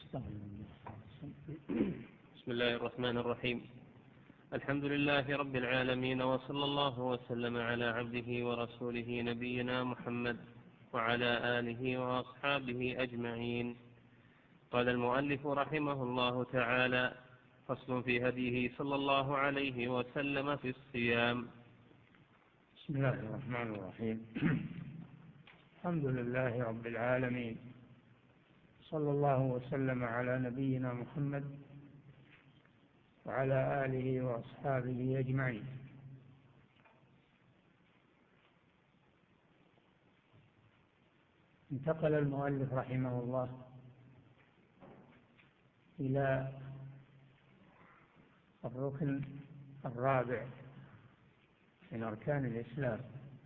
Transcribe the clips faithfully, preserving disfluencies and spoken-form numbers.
بسم الله الرحمن الرحيم. الحمد لله رب العالمين، وصلى الله وسلم على عبده ورسوله نبينا محمد وعلى آله وأصحابه أجمعين. قال المؤلف رحمه الله تعالى: فصل في هديه صلى الله عليه وسلم في الصيام. بسم الله الرحمن الرحيم. الحمد لله رب العالمين، صلى الله وسلم على نبينا محمد وعلى آله وأصحابه أجمعين. انتقل المؤلف رحمه الله إلى الركن الرابع من أركان الإسلام،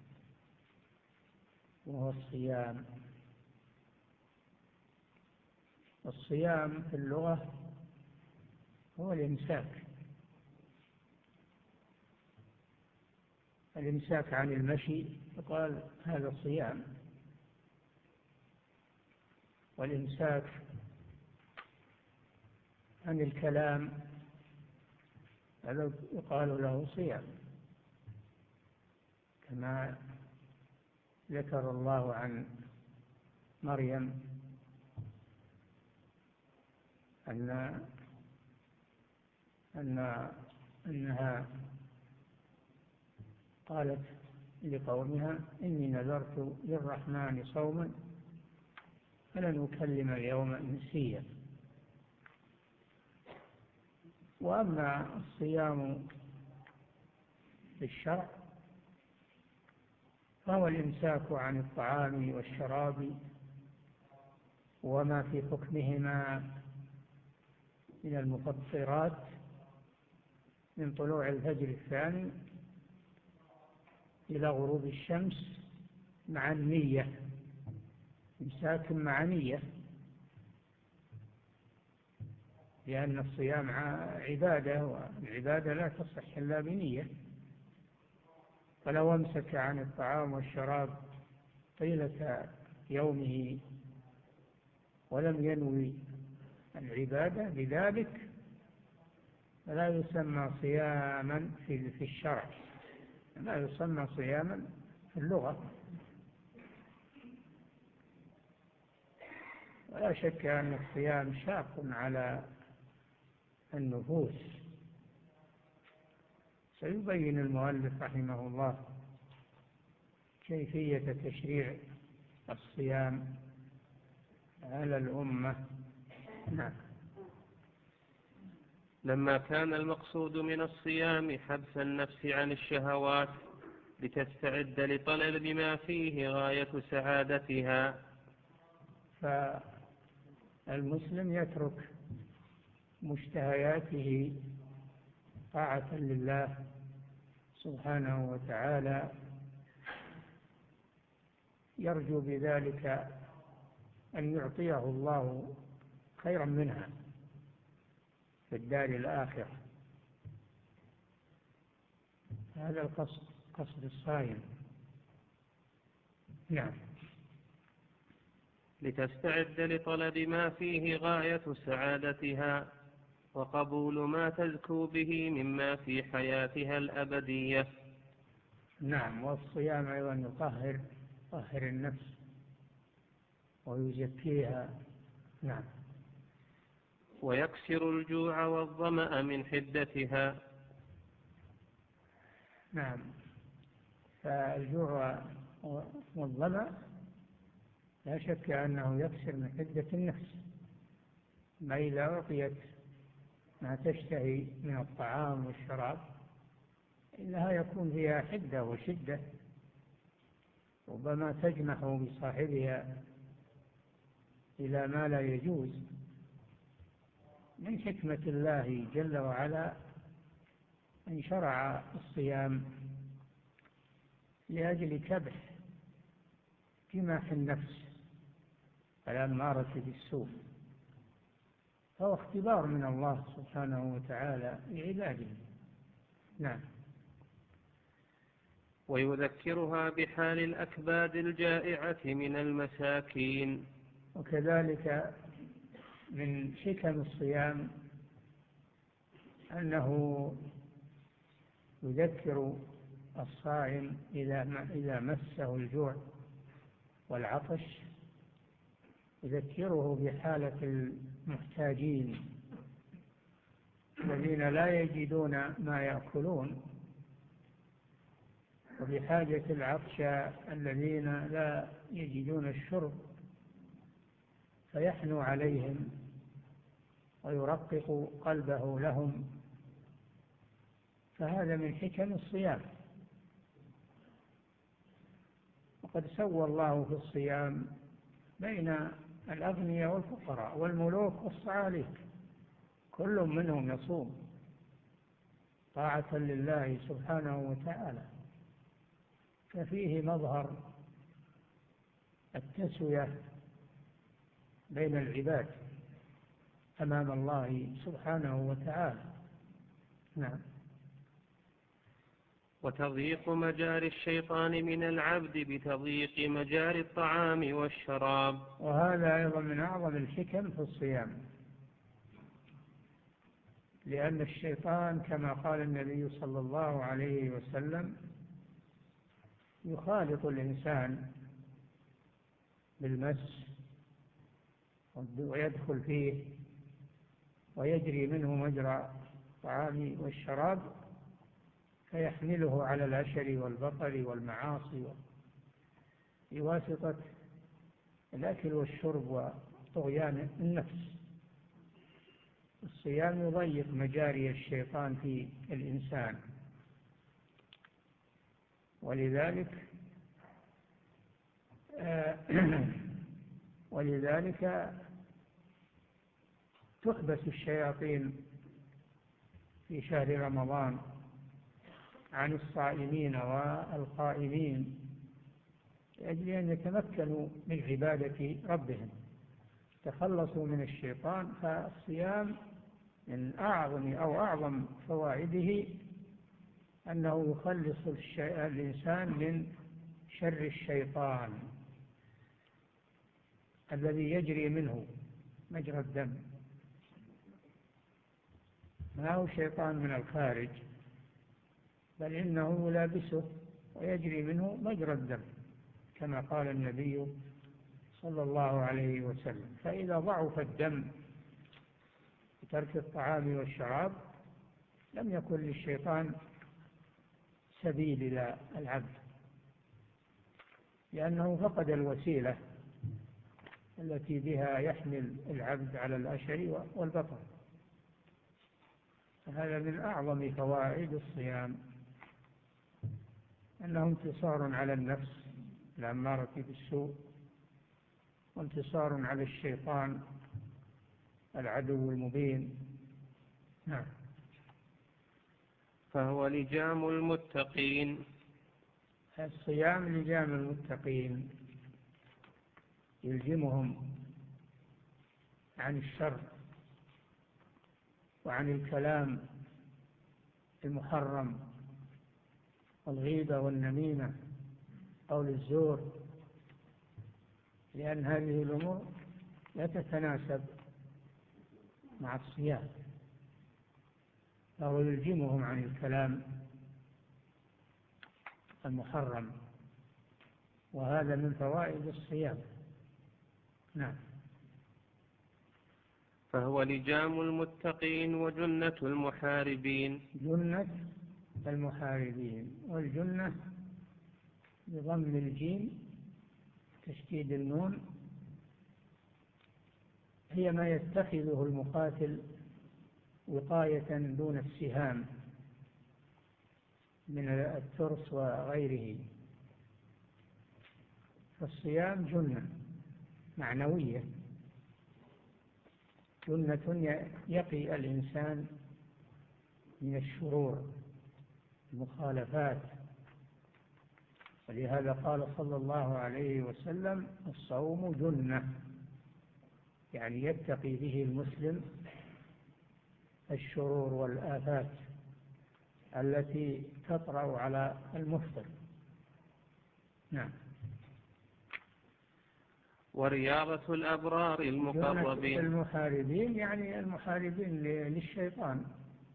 وهو الصيام. الصيام في اللغة هو الإمساك الإمساك عن المشي، فقال هذا صيام. والإمساك عن الكلام هذا يقال له صيام، كما ذكر الله عن مريم أن أن أنها قالت لقومها: إني نذرت للرحمن صوما فلن أكلم اليوم إنسيا. وأما الصيام في الشرع فهو الإمساك عن الطعام والشراب وما في حكمهما من المفطرات من طلوع الفجر الثاني إلى غروب الشمس مع النية، إمساك مع نية، لأن الصيام عبادة، والعبادة لا تصح إلا بنية. فلو أمسك عن الطعام والشراب طيلة يومه ولم ينوي العبادة بذلك فلا يسمى صياما في الشرع، لا يسمى صياما في اللغة. ولا شك أن الصيام شاق على النفوس. سيبين المؤلف رحمه الله كيفية تشريع الصيام على الأمة. نعم. لما كان المقصود من الصيام حبس النفس عن الشهوات لتستعد لطلب ما فيه غاية سعادتها، فالمسلم يترك مشتهياته طاعة لله سبحانه وتعالى، يرجو بذلك أن يعطيه الله خيرا منها في الدار الآخرة. هذا القصد، قصد الصائم. نعم. لتستعد لطلب ما فيه غاية سعادتها وقبول ما تزكو به مما في حياتها الأبدية. نعم. والصيام أيضا يطهر يطهر النفس ويزكيها. نعم. ويكسر الجوع والظمأ من حدتها. نعم. فالجوع والظمأ لا شك أنه يكسر من حدة النفس. ما إذا أعطيت ما تشتهي من الطعام والشراب إنها يكون فيها حدة وشدة، ربما تجمح بصاحبها إلى ما لا يجوز. من حكمة الله جل وعلا أن شرع الصيام لأجل كبح جماح النفس الأمارة بالسوء، فهو اختبار من الله سبحانه وتعالى لعباده. نعم. ويذكرها بحال الأكباد الجائعة من المساكين. وكذلك من حكم الصيام أنه يذكر الصائم إذا مسه الجوع والعطش، يذكره بحالة المحتاجين الذين لا يجدون ما يأكلون، وبحاجة العطشى الذين لا يجدون الشرب، فيحنو عليهم ويرقق قلبه لهم. فهذا من حكم الصيام. وقد سوى الله في الصيام بين الأغنياء والفقراء والملوك والصعاليك، كل منهم يصوم طاعة لله سبحانه وتعالى، ففيه مظهر التسوية بين العباد أمام الله سبحانه وتعالى. نعم. وتضييق مجاري الشيطان من العبد بتضييق مجاري الطعام والشراب. وهذا أيضا من أعظم الحكم في الصيام، لأن الشيطان كما قال النبي صلى الله عليه وسلم يخالط الإنسان بالمس ويدخل فيه ويجري منه مجرى الطعام والشراب، فيحمله على العشر والبطر والمعاصي بواسطة الأكل والشرب وطغيان النفس. الصيام يضيق مجاري الشيطان في الإنسان، ولذلك ولذلك تحبس الشياطين في شهر رمضان عن الصائمين والقائمين لأجل أن يتمكنوا من عبادة ربهم، تخلصوا من الشيطان. فالصيام من أعظم أو أعظم فوائده أنه يخلص الإنسان من شر الشيطان الذي يجري منه مجرى الدم، ما هو شيطان من الخارج، بل إنه يلابسه ويجري منه مجرى الدم كما قال النبي صلى الله عليه وسلم. فإذا ضعف الدم بترك الطعام والشراب لم يكن للشيطان سبيل إلى العبد، لأنه فقد الوسيلة التي بها يحمل العبد على الأشر والبطر. هذا من أعظم فوائد الصيام، أنه انتصار على النفس الأمارة بالسوء، وانتصار على الشيطان العدو المبين. نعم. فهو لجام المتقين. الصيام لجام المتقين، يلجمهم عن الشر وعن الكلام المحرم والغيبة والنميمة قول الزور، لأن هذه الأمور لا تتناسب مع الصيام، فهو يلجمهم عن الكلام المحرم، وهذا من فوائد الصيام. نعم. فهو لجام المتقين وجنة المحاربين. جنة المحاربين، والجنة بضم الجيم تشديد النون هي ما يتخذه المقاتل وقاية دون السهام من الترس وغيره. فالصيام جنة معنوية، جنة يقي الإنسان من الشرور المخالفات. ولهذا قال صلى الله عليه وسلم الصوم جنة، يعني يتقي به المسلم الشرور والآفات التي تطرأ على المفطر. نعم. ورياضة الأبرار المقربين. المحاربين يعني المحاربين للشيطان،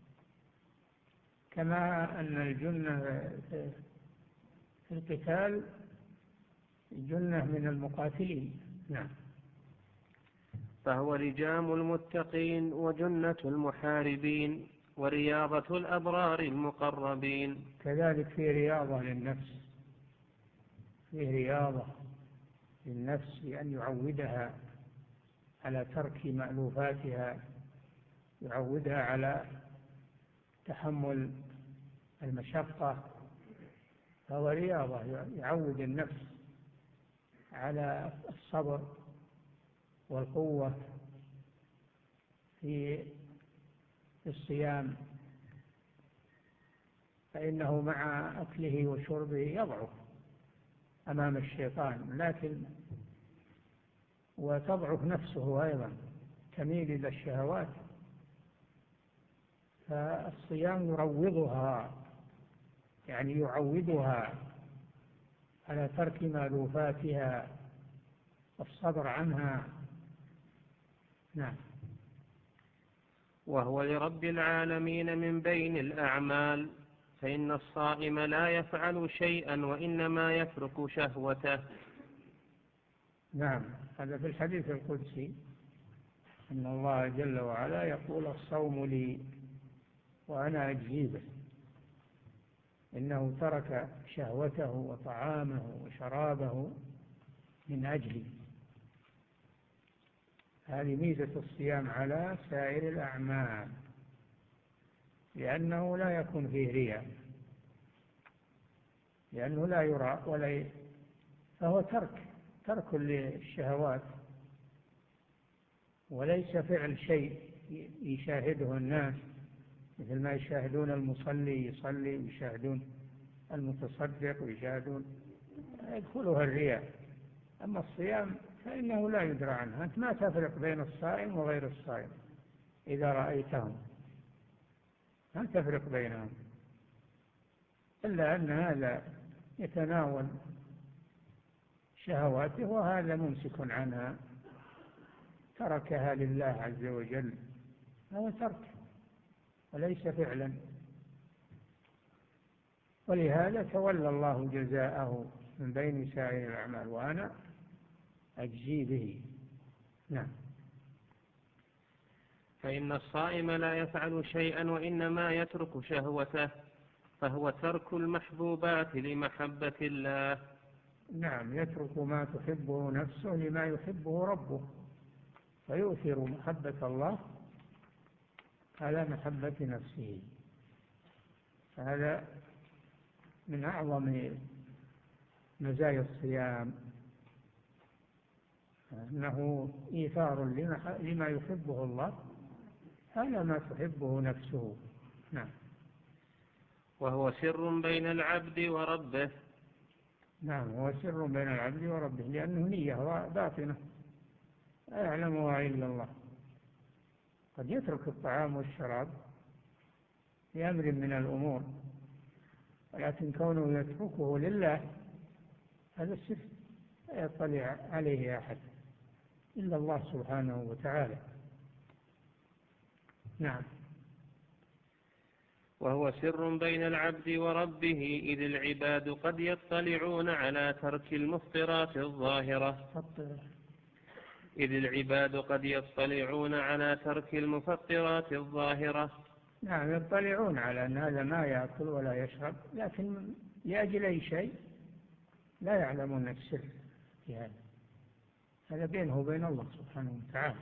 كما أن الجنة في القتال جنة من المقاتلين. نعم. فهو لجام المتقين وجنة المحاربين ورياضة الأبرار المقربين. كذلك في رياضة للنفس، في رياضة للنفس بأن يعودها على ترك مألوفاتها، يعودها على تحمل المشقة، فهو رياضة يعود النفس على الصبر والقوة في الصيام، فإنه مع أكله وشربه يضعف أمام الشيطان، لكن وتضعف نفسه أيضا، تميل إلى الشهوات، فالصيام يروضها، يعني يعودها على ترك مألوفاتها والصبر عنها. نعم. وهو لرب العالمين من بين الأعمال، فإن الصائم لا يفعل شيئا وإنما يترك شهوته. نعم، هذا في الحديث القدسي أن الله جل وعلا يقول: الصوم لي وأنا أجزي به، إنه ترك شهوته وطعامه وشرابه من أجلي. هذه ميزة الصيام على سائر الأعمال، لأنه لا يكون فيه رياء، لأنه لا يرى ولا ي... فهو ترك ترك للشهوات، وليس فعل شيء يشاهده الناس مثل ما يشاهدون المصلي يصلي ويشاهدون المتصدق ويشاهدون، يدخلها الرياء. أما الصيام فإنه لا يدرى عنه، أنت ما تفرق بين الصائم وغير الصائم، إذا رأيتهم ما تفرق بينهم، إلا أن هذا يتناول شهواته وهذا ممسك عنها، تركها لله عز وجل، هذا ترك وليس فعلا، ولهذا تولى الله جزاءه من بين سائر الأعمال وأنا أجزي به. نعم. فإن الصائم لا يفعل شيئا وإنما يترك شهوته، فهو ترك المحبوبات لمحبة الله. نعم، يترك ما تحبه نفسه لما يحبه ربه، فيؤثر محبة الله على محبة نفسه. هذا من أعظم مزايا الصيام، أنه إيثار لما يحبه الله على ما تحبه نفسه. نعم. وهو سر بين العبد وربه. نعم، هو سر بين العبد وربه، لأنه نية باطنة لا يعلمها إلا الله. قد يترك الطعام والشراب لأمر من الأمور، ولكن كونه يتركه لله هذا السر لا يطلع عليه أحد إلا الله سبحانه وتعالى. نعم. وهو سر بين العبد وربه، إذ العباد قد يطلعون على ترك المفطرات الظاهرة إذ العباد قد يطلعون على ترك المفطرات الظاهرة. نعم، يطلعون على أن هذا ما يأكل ولا يشرب، لكن لأجل أي شيء لا يعلمون السر في هذا، هذا بينه وبين الله سبحانه وتعالى.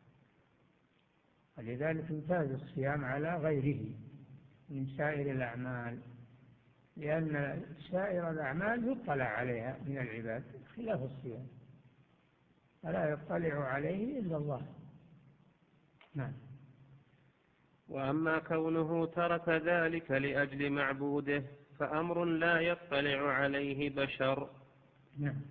ولذلك امتاز الصيام على غيره من سائر الأعمال، لأن سائر الأعمال يطلع عليها من العباد خلاف الصيام، فلا يطلع عليه إلا الله. نعم. وأما كونه ترك ذلك لأجل معبوده فأمر لا يطلع عليه بشر. نعم.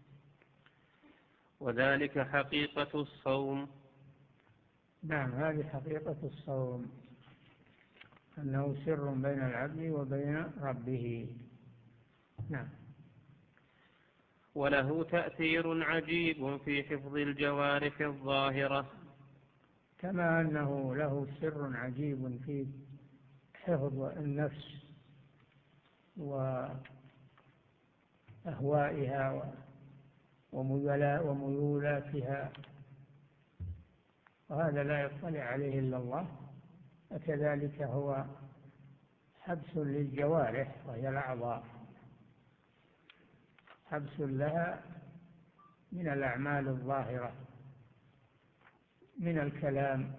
وذلك حقيقة الصوم. نعم، هذه حقيقة الصوم، أنه سر بين العبد وبين ربه. نعم. وله تأثير عجيب في حفظ الجوارح الظاهرة. كما أنه له سر عجيب في حفظ النفس وأهوائها وميولاتها، وهذا لا يطلع عليه إلا الله. وكذلك هو حبس للجوارح وهي الأعضاء، حبس لها من الأعمال الظاهرة، من الكلام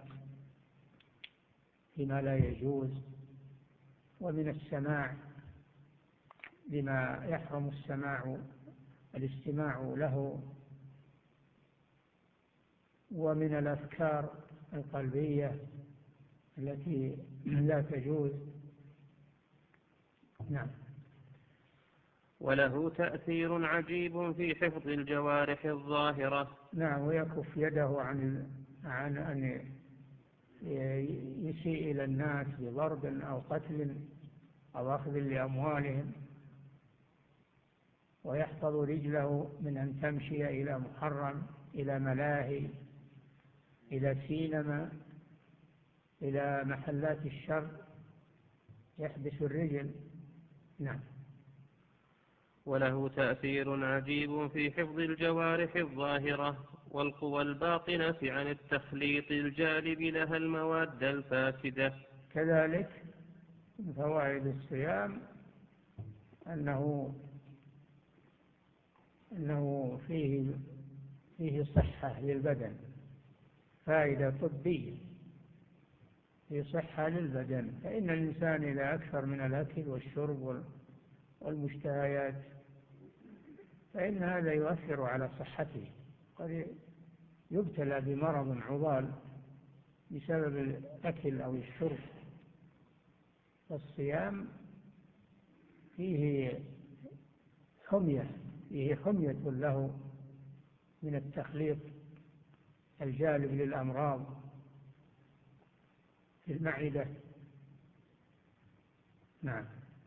فيما لا يجوز، ومن السماع بما يحرم السماع الاستماع له، ومن الأفكار القلبية التي لا تجوز. نعم. وله تأثير عجيب في حفظ الجوارح الظاهرة. نعم، ويكف يده عن عن أن يسيء إلى الناس بضرب أو قتل أو أخذ لأموالهم، ويحفظ رجله من أن تمشي إلى محرم، إلى ملاهي، إلى سينما، إلى محلات الشر، يحبس الرجل. نعم. وله تأثير عجيب في حفظ الجوارح الظاهرة والقوى الباطنة عن التخليط الجالب لها المواد الفاسدة. كذلك من فوائد الصيام أنه أنه فيه فيه صحة للبدن، فائدة طبية، في صحة للبدن. فإن الإنسان إذا أكثر من الأكل والشرب والمشتهيات فإن هذا يؤثر على صحته، قد يبتلى بمرض عضال بسبب الأكل أو الشرب. فالصيام فيه حمية فيه حمية له من التخليط الجالب للأمراض في المعدة. نعم.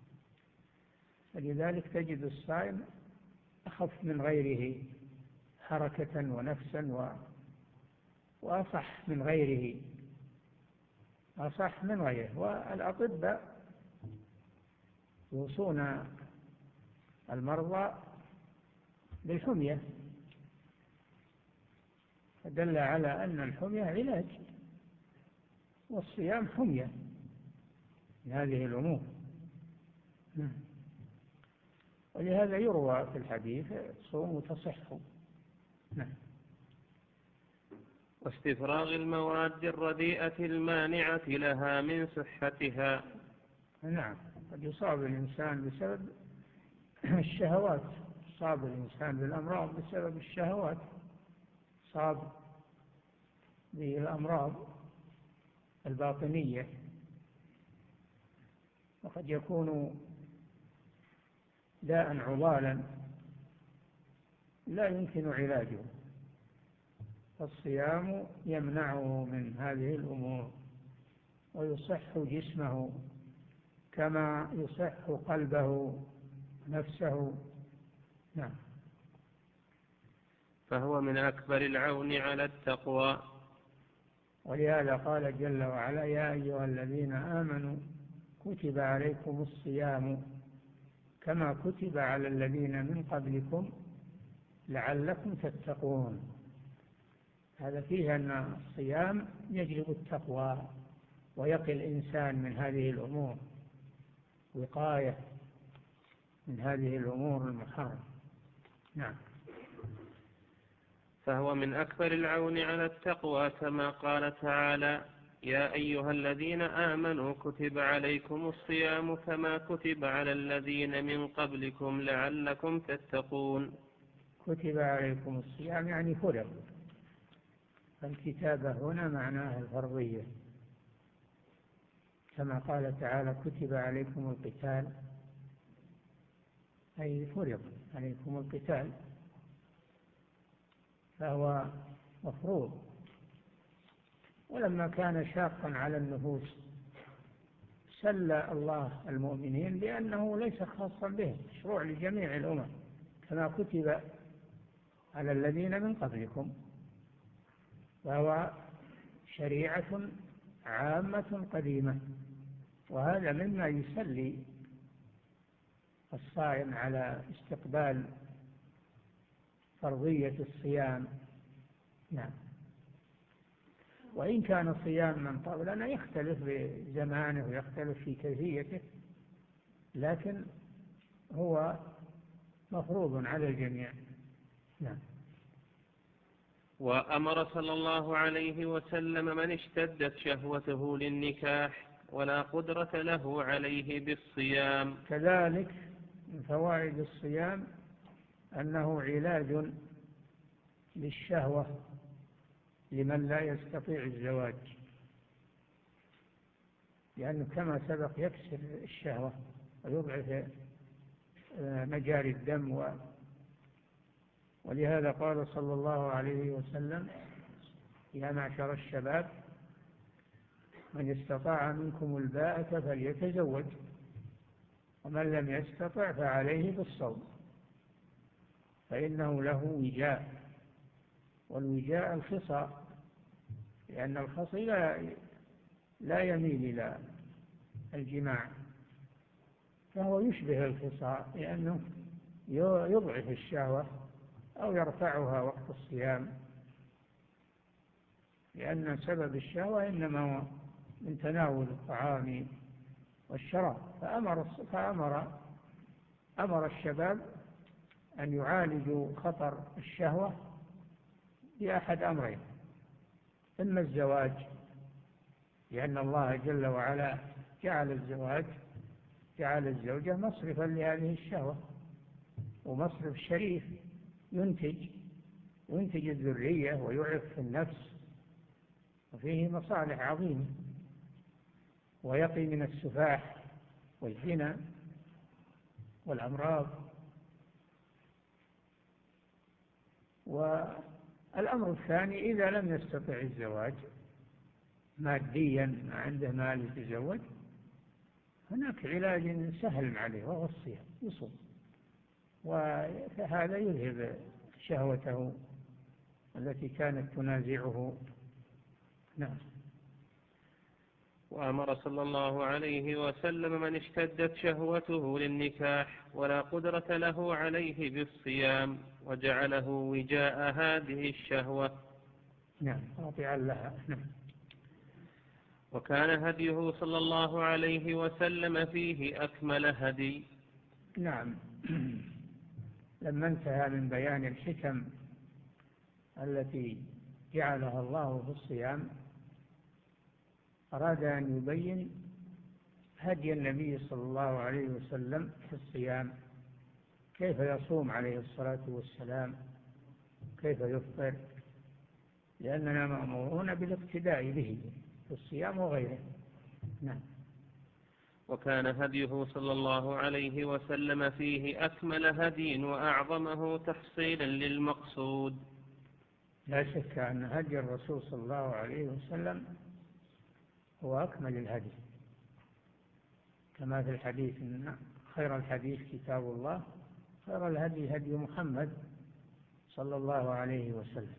فلذلك تجد الصائم أخف من غيره حركة ونفسا وأصح من غيره أصح من غيره. والأطباء يوصون المرضى بالحمية، فدل على أن الحمية علاج، والصيام حمية من هذه الأمور. ولهذا يروى في الحديث صوموا تصحوا. واستفراغ المواد الرديئة المانعة لها من صحتها. نعم، قد يصاب الإنسان بسبب الشهوات، صاب الإنسان بالأمراض بسبب الشهوات، صاب بالأمراض الباطنية، وقد يكون داء عضالا لا يمكن علاجه، فالصيام يمنعه من هذه الأمور ويصح جسمه كما يصح قلبه نفسه. نعم. فهو من أكبر العون على التقوى. ولهذا قال جل وعلا: يا أيها الذين آمنوا كتب عليكم الصيام كما كتب على الذين من قبلكم لعلكم تتقون. هذا فيه أن الصيام يجلب التقوى ويقي الإنسان من هذه الأمور، وقاية من هذه الأمور المحرمة. نعم. فهو من أكبر العون على التقوى كما قال تعالى: يا أيها الذين آمنوا كتب عليكم الصيام كما كتب على الذين من قبلكم لعلكم تتقون. كتب عليكم الصيام يعني فرض، الكتابة هنا معناها الفرضية، كما قال تعالى: كتب عليكم القتال، أي فرض عليكم القتال، فهو مفروض. ولما كان شاقا على النفوس سلى الله المؤمنين لأنه ليس خاصا به، مشروع لجميع الأمم كما كتب على الذين من قبلكم، فهو شريعة عامة قديمة، وهذا مما يسلي الصائم على استقبال فرضية الصيام. نعم. وإن كان صيام من قبلنا يختلف بزمانه ويختلف في كيفيته، لكن هو مفروض على الجميع. نعم. وأمر صلى الله عليه وسلم من اشتدت شهوته للنكاح ولا قدرة له عليه بالصيام. كذلك من فوائد الصيام أنه علاج للشهوة لمن لا يستطيع الزواج، لأنه كما سبق يكسر الشهوة ويضعف مجاري الدم و... ولهذا قال صلى الله عليه وسلم: يا معشر الشباب من استطاع منكم الباءة فليتزوج، ومن لم يستطع فعليه بالصوم فإنه له وجاء. والوجاء الخصى، لأن الخصي لا, لا يميل إلى الجماع، فهو يشبه الخصى لأنه يضعف الشهوة أو يرفعها وقت الصيام، لأن سبب الشهوة إنما هو من تناول الطعام والشراب. فأمر, فأمر أمر الشباب أن يعالجوا خطر الشهوة بأحد أمرين: إما الزواج، لأن الله جل وعلا جعل الزواج جعل الزوجة مصرفا لهذه الشهوة، ومصرف شريف ينتج ينتج الذرية ويعف النفس، وفيه مصالح عظيمة، ويقي من السفاح والزنا والأمراض. والأمر الثاني: إذا لم يستطع الزواج ماديا، ما عنده مال يتزوج، هناك علاج سهل عليه وهو الصيام، يصوم، وهذا يذهب شهوته التي كانت تنازعه. نعم. وأمر صلى الله عليه وسلم من اشتدت شهوته للنكاح ولا قدرة له عليه بالصيام وجعله وجاء هذه الشهوة. نعم، قاطعا لها. نعم. وكان هديه صلى الله عليه وسلم فيه أكمل هدي. نعم. لما انتهى من بيان الحكم التي جعلها الله في الصيام، أراد أن يبين هدي النبي صلى الله عليه وسلم في الصيام، كيف يصوم عليه الصلاة والسلام، كيف يفطر، لأننا مأمورون بالاقتداء به في الصيام وغيره. نعم. وكان هديه صلى الله عليه وسلم فيه أكمل هدي وأعظمه تحصيلا للمقصود. لا شك أن هدي الرسول صلى الله عليه وسلم هو أكمل الهدي، كما في الحديث: إن خير الحديث كتاب الله، خير الهدي هدي محمد صلى الله عليه وسلم.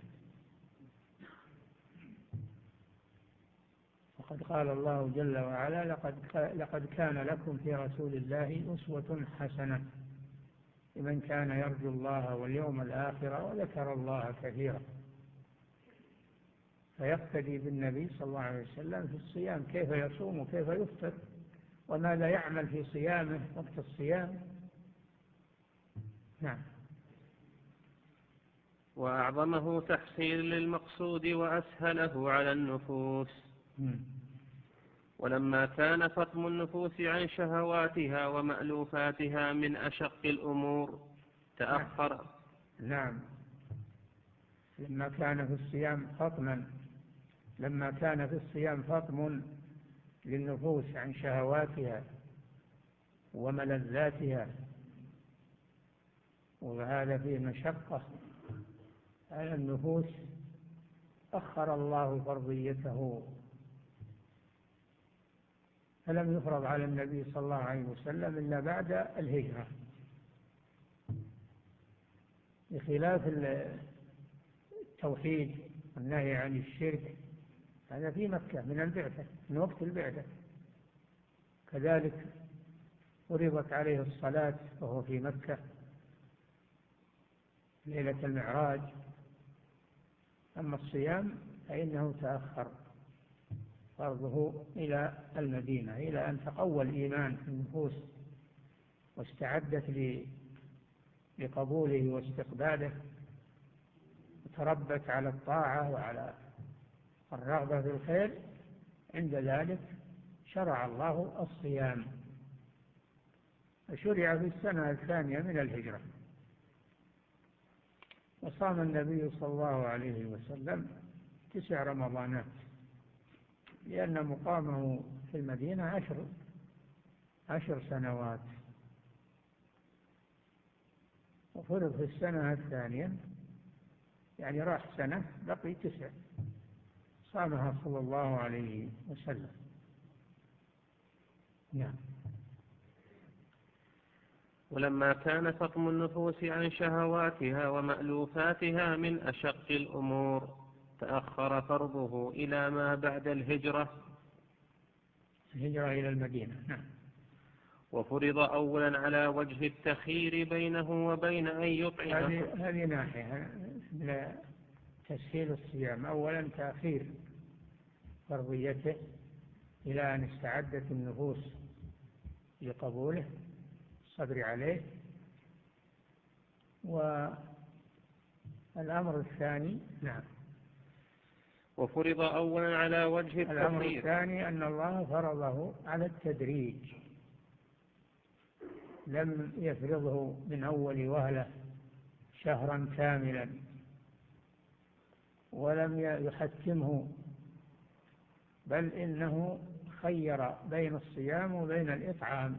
وقد قال الله جل وعلا: لقد, لقد كان لكم في رسول الله أسوة حسنة لمن كان يرجو الله واليوم الآخر وذكر الله كثيرا. فيقتدي بالنبي صلى الله عليه وسلم في الصيام، كيف يصوم وكيف يفطر وماذا يعمل في صيامه وقت الصيام. نعم. وأعظمه تحصيل للمقصود وأسهله على النفوس. م. ولما كان فطم النفوس عن شهواتها ومألوفاتها من أشق الأمور تأخر. نعم. لما كان في الصيام فطما لما كان في الصيام فطم للنفوس عن شهواتها وملذاتها، وهذا فيه مشقة على النفوس، أخر الله فرضيته، فلم يفرض على النبي صلى الله عليه وسلم إلا بعد الهجرة. بخلاف التوحيد والنهي عن الشرك، هذا في مكة من البعثة، من وقت البعثة. كذلك فرضت عليه الصلاة وهو في مكة ليلة المعراج. أما الصيام فإنه تأخر فرضه إلى المدينة، إلى أن تقوى الإيمان في النفوس واستعدت لقبوله واستقباله وتربت على الطاعة وعلى الرغبة في الخير. عند ذلك شرع الله الصيام، فشرع في السنة الثانية من الهجرة. وصام النبي صلى الله عليه وسلم تسع رمضانات، لأن مقامه في المدينة عشر عشر سنوات، وفرض في السنة الثانية، يعني راح سنة بقي تسع، صامها صلى الله عليه وسلم. نعم. ولما كان فطم النفوس عن شهواتها ومألوفاتها من أشق الأمور تأخر فرضه إلى ما بعد الهجرة الهجرة إلى المدينة. نعم. وفرض أولا على وجه التخيير بينه وبين أن يطعم. هذه هذه ناحية تسهيل الصيام. أولا تأخير فرضيته إلى أن استعدت النفوس لقبوله الصبر عليه. والأمر الثاني نعم وفرض أولا على وجه التخيير. الأمر الثاني أن الله فرضه على التدريج، لم يفرضه من أول وهلة شهرا كاملا، ولم يحكمه، بل إنه خير بين الصيام وبين الإطعام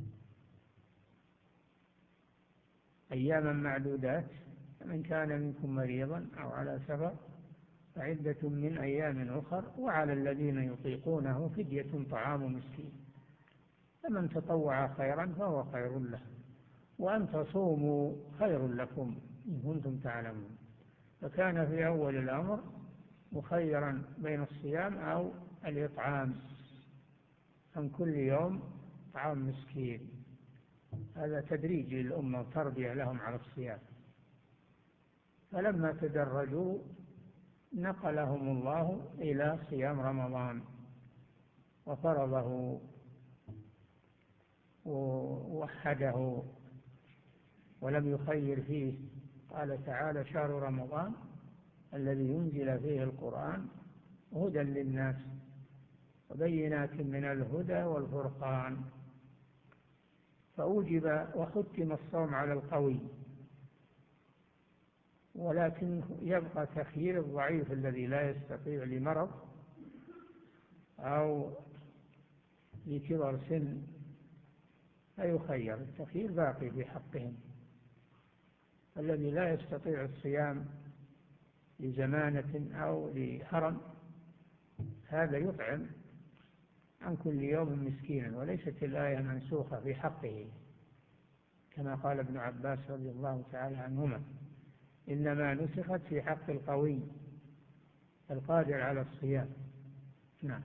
أياما معدودات، من كان منكم مريضا أو على سفر فعدة من أيام أخر، وعلى الذين يطيقونه فدية طعام مسكين، فمن تطوع خيرا فهو خير له، وأن تصوموا خير لكم إن كنتم تعلمون. فكان في أول الأمر مخيرا بين الصيام أو الإطعام عن كل يوم طعام مسكين. هذا تدريج للأمة وتربية لهم على الصيام. فلما تدرجوا نقلهم الله إلى صيام رمضان وفرضه ووحده ولم يخير فيه. قال تعالى: شهر رمضان الذي ينزل فيه القرآن هدى للناس وبينات من الهدى والفرقان. فأوجب وختم الصوم على القوي، ولكن يبقى تخيير الضعيف الذي لا يستطيع لمرض أو لكبر سن، فيخير. التخيير باقي في حقهم. الذي لا يستطيع الصيام لزمانة أو لحرم هذا يطعم عن كل يوم مسكينا، وليست الآية منسوخة في حقه، كما قال ابن عباس رضي الله تعالى عنهما: إنما نسخت في حق القوي القادر على الصيام. نعم.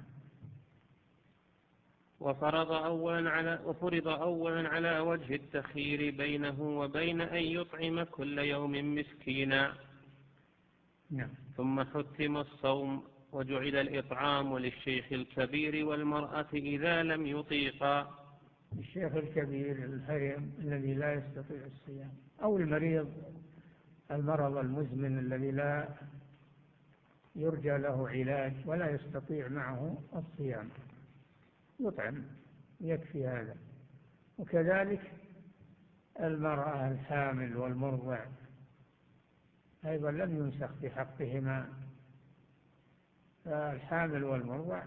وفرض أولا على وفرض أولا على وجه التخيير بينه وبين أن يطعم كل يوم مسكينا. نعم. ثم حتم الصوم وجعل الإطعام للشيخ الكبير والمرأة إذا لم يطيقا. الشيخ الكبير الهرم الذي لا يستطيع الصيام، أو المريض المرض المزمن الذي لا يرجى له علاج ولا يستطيع معه الصيام، يطعم يكفي هذا. وكذلك المرأة الحامل والمرضع أيضا لم ينسخ في حقهما. فالحامل والمرضع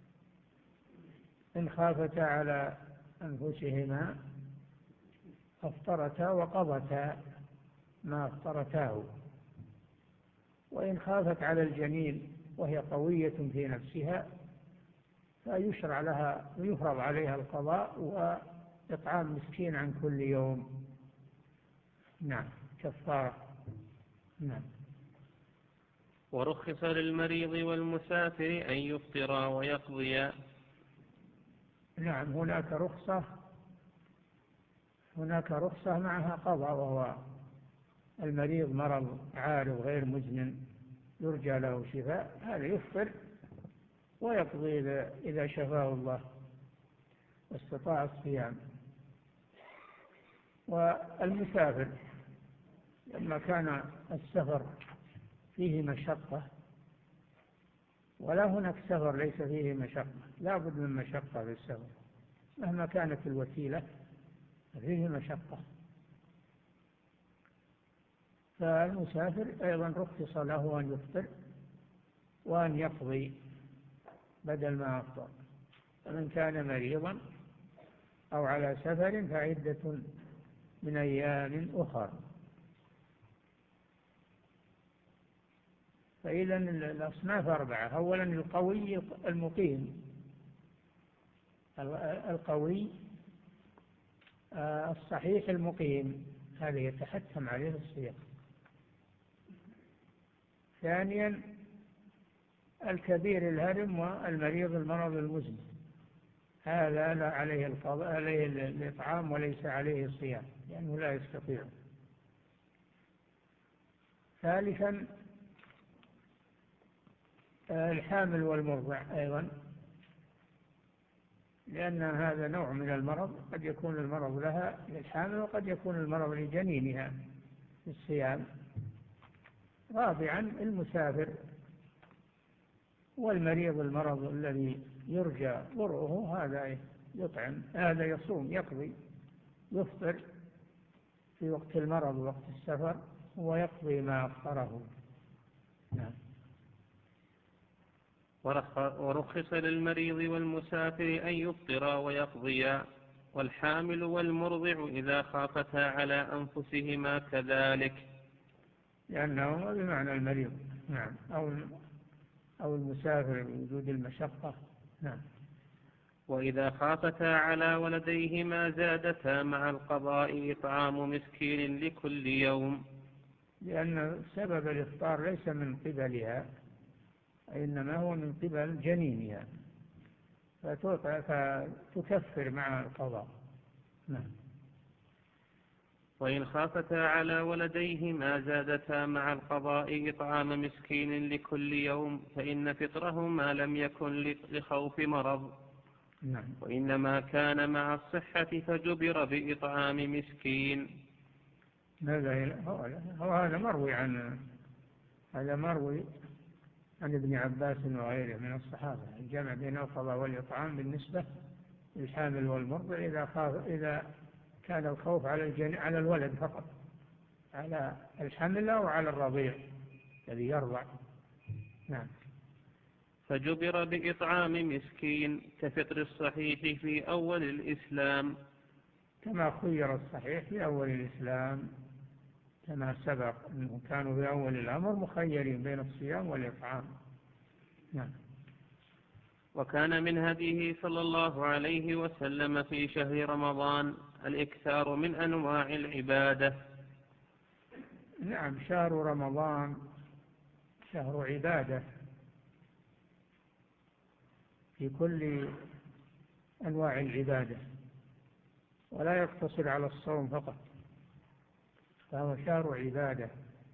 إن خافتا على أنفسهما أفطرتا وقضتا ما أفطرتاه، وإن خافت على الجنين وهي قوية في نفسها فيشرع لها ويفرض عليها القضاء وإطعام مسكين عن كل يوم. نعم، كفارة. نعم. ورخص للمريض والمسافر أن يفطرا ويقضيا. نعم، هناك رخصة هناك رخصة معها قضاء، وهو المريض مرض عارض غير مزمن يرجى له شفاء، هذا يفطر ويقضي إذا شفاه الله واستطاع الصيام. والمسافر لما كان السفر فيه مشقة، ولا هناك سفر ليس فيه مشقة، لا بد من مشقة في السفر مهما كانت الوسيلة فيه مشقة، فالمسافر أيضا رخص له أن يفطر وأن يقضي بدل ما أفطر. فمن كان مريضا أو على سفر فعدة من أيام أخر. فإذا الأصناف أربعة: أولا القوي المقيم، القوي الصحيح المقيم، هذا يتحتم عليه الصيام. ثانيا الكبير الهرم والمريض المرض المزمن، هذا لا عليه القضاء، عليه الإطعام وليس عليه الصيام لأنه لا يستطيع. ثالثا الحامل والمرضع أيضا، لأن هذا نوع من المرض، قد يكون المرض لها للحامل وقد يكون المرض لجنينها في الصيام. رابعا المسافر والمريض المرض الذي يرجى برؤه، هذا يطعم، هذا يصوم يقضي، يفطر في وقت المرض ووقت السفر ويقضي ما أفطره. نعم. ورخص للمريض والمسافر أن يفطرا ويقضيا، والحامل والمرضع إذا خافتا على أنفسهما كذلك، لأنه بمعنى المريض. نعم. أو أو المسافر بوجود المشقة. نعم. وإذا خافتا على ولديهما زادتا مع القضاء إطعام مسكين لكل يوم، لأن سبب الإفطار ليس من قبلها، إنما هو من قبل جنينها، فتكفر مع القضاء. نعم. وإن خافتا على ولديهما زادتا مع القضاء إطعام مسكين لكل يوم، فإن فطرهما لم يكن لخوف مرض. نعم. وإنما كان مع الصحة فجبر بإطعام مسكين. هذا هو هذا مروي عن هذا مروي عن ابن عباس وغيره من الصحابة، الجمع بين القضاء والإطعام بالنسبة للحامل والمرضع إذا خاف إذا كان الخوف على الجن على الولد فقط، على الحمل أو على الرضيع الذي يرضع. نعم. فجبر بإطعام مسكين كفطر الصحيح في أول الإسلام، كما خير الصحيح في أول الإسلام، كما سبق أنه كانوا في أول الأمر مخيرين بين الصيام والإطعام. نعم. وكان من هديه صلى الله عليه وسلم في شهر رمضان الإكثار من أنواع العبادة. نعم، شهر رمضان شهر عبادة في كل أنواع العبادة، ولا يقتصر على الصوم فقط، فهو شهر عبادة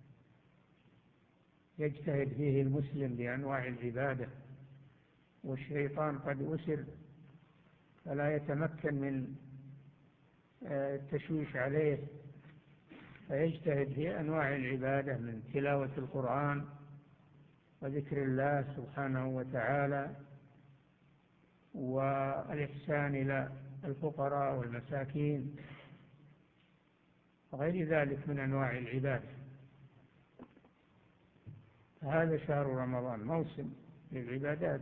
يجتهد فيه المسلم بأنواع العبادة، والشيطان قد أسر فلا يتمكن من التشويش عليه، فيجتهد في أنواع العبادة من تلاوة القرآن وذكر الله سبحانه وتعالى والإحسان إلى الفقراء والمساكين وغير ذلك من أنواع العبادة. هذا شهر رمضان موسم للعبادات،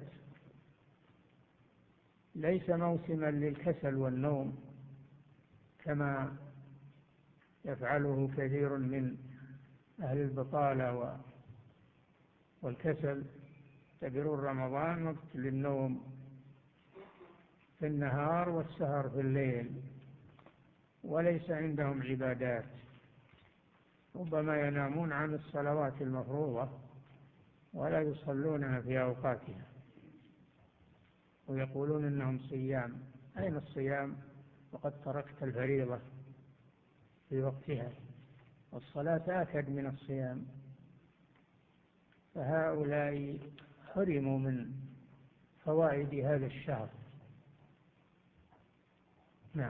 ليس موسما للكسل والنوم كما يفعله كثير من أهل البطالة والكسل، يعتبرون رمضان وقت للنوم في النهار والسهر في الليل، وليس عندهم عبادات ربما ينامون عن الصلوات المفروضة ولا يصلونها في أوقاتها ويقولون إنهم صيام. أين الصيام وقد تركت الفريضة في وقتها؟ والصلاة آكد من الصيام. فهؤلاء حرموا من فوائد هذا الشهر. نعم.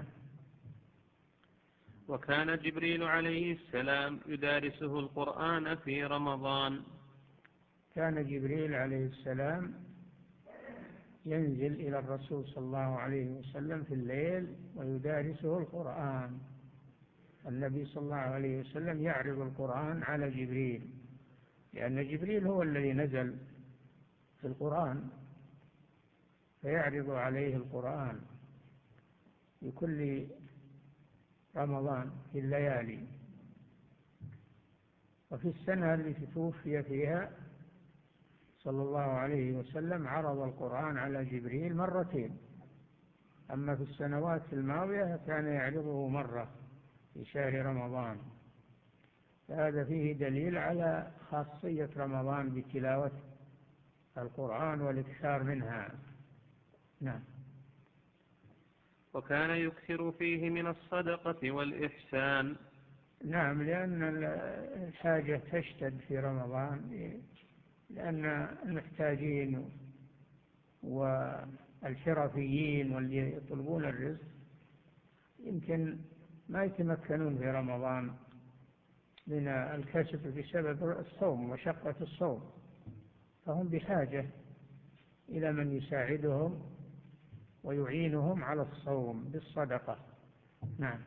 وكان جبريل عليه السلام يدارسه القرآن في رمضان. كان جبريل عليه السلام ينزل إلى الرسول صلى الله عليه وسلم في الليل ويدارسه القرآن. النبي صلى الله عليه وسلم يعرض القرآن على جبريل، لأن جبريل هو الذي نزل في القرآن، فيعرض عليه القرآن في كل رمضان في الليالي. وفي السنة التي توفي فيها صلى الله عليه وسلم عرض القرآن على جبريل مرتين، أما في السنوات الماضية كان يعرضه مرة في شهر رمضان. هذا فيه دليل على خاصية رمضان بتلاوة القرآن والإكثار منها. نعم. وكان يكثر فيه من الصدقة والإحسان. نعم، لأن الحاجة تشتد في رمضان، لأن المحتاجين والحرفيين واللي يطلبون الرزق يمكن ما يتمكنون في رمضان من الكسب بسبب الصوم وشقة الصوم، فهم بحاجة إلى من يساعدهم ويعينهم على الصوم بالصدقة. نعم.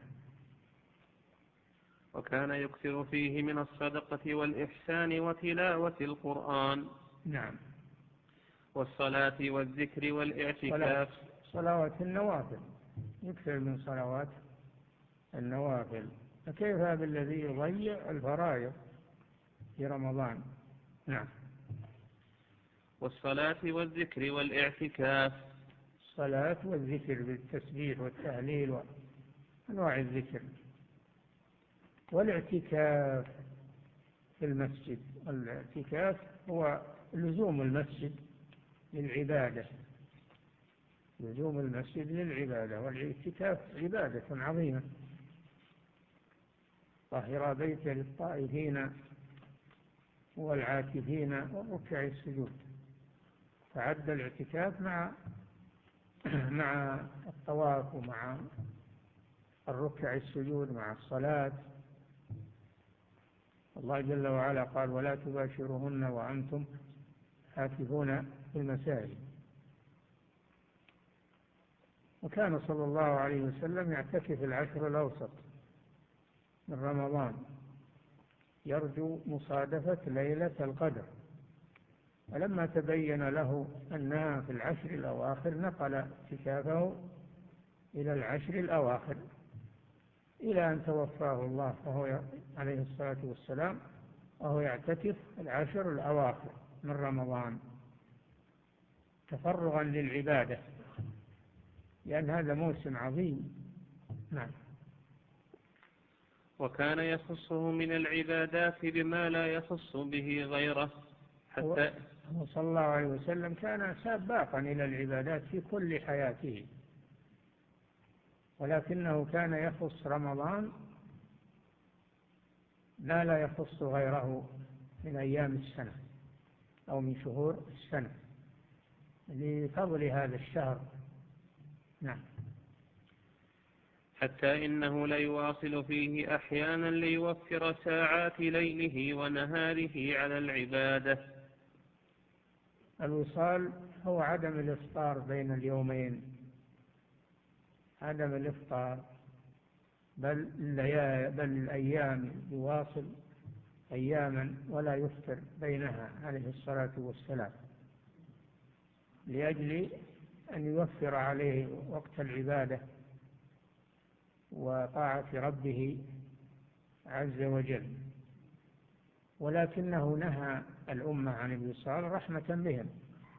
وكان يكثر فيه من الصدقة والإحسان وتلاوة القرآن. نعم. والصلاة والذكر والاعتكاف. صلوات النوافل، يكثر من صلوات النوافل. فكيف بالذي يضيع الفرائض في رمضان؟ نعم. والصلاة والذكر والاعتكاف. الصلاة والذكر بالتسبيح والتهليل وأنواع الذكر. والاعتكاف في المسجد. الاعتكاف هو لزوم المسجد للعبادة، لزوم المسجد للعبادة. والاعتكاف عبادة عظيمة. طهر بيت للطائفين والعاكفين والركع السجود. فعد الاعتكاف مع مع الطواف ومع الركع السجود مع الصلاة. الله جل وعلا قال: ولا تباشرهن وأنتم عاكفون في المساجد. وكان صلى الله عليه وسلم يعتكف العشر الأوسط من رمضان، يرجو مصادفة ليلة القدر. ولما تبين له أنها في العشر الأواخر نقل اعتكافه إلى العشر الأواخر إلى أن توفاه الله وهو عليه الصلاة والسلام وهو يعتكف العشر الأواخر من رمضان تفرغا للعبادة، لأن هذا موسم عظيم. نعم. وكان يخصه من العبادات بما لا يخص به غيره. حتى صلى الله عليه وسلم كان سابقا إلى العبادات في كل حياته، ولكنه كان يخص رمضان لا لا يخص غيره من أيام السنة أو من شهور السنة لفضل هذا الشهر. نعم. حتى إنه ليواصل فيه أحيانا ليوفر ساعات ليله ونهاره على العبادة. الوصال هو عدم الإفطار بين اليومين، عدم الإفطار، بل بل الأيام يواصل أياما ولا يفطر بينها عليه الصلاة والسلام، لأجل أن يوفر عليه وقت العبادة وطاعة ربه عز وجل. ولكنه نهى الأمة عن الوصال رحمة بهم،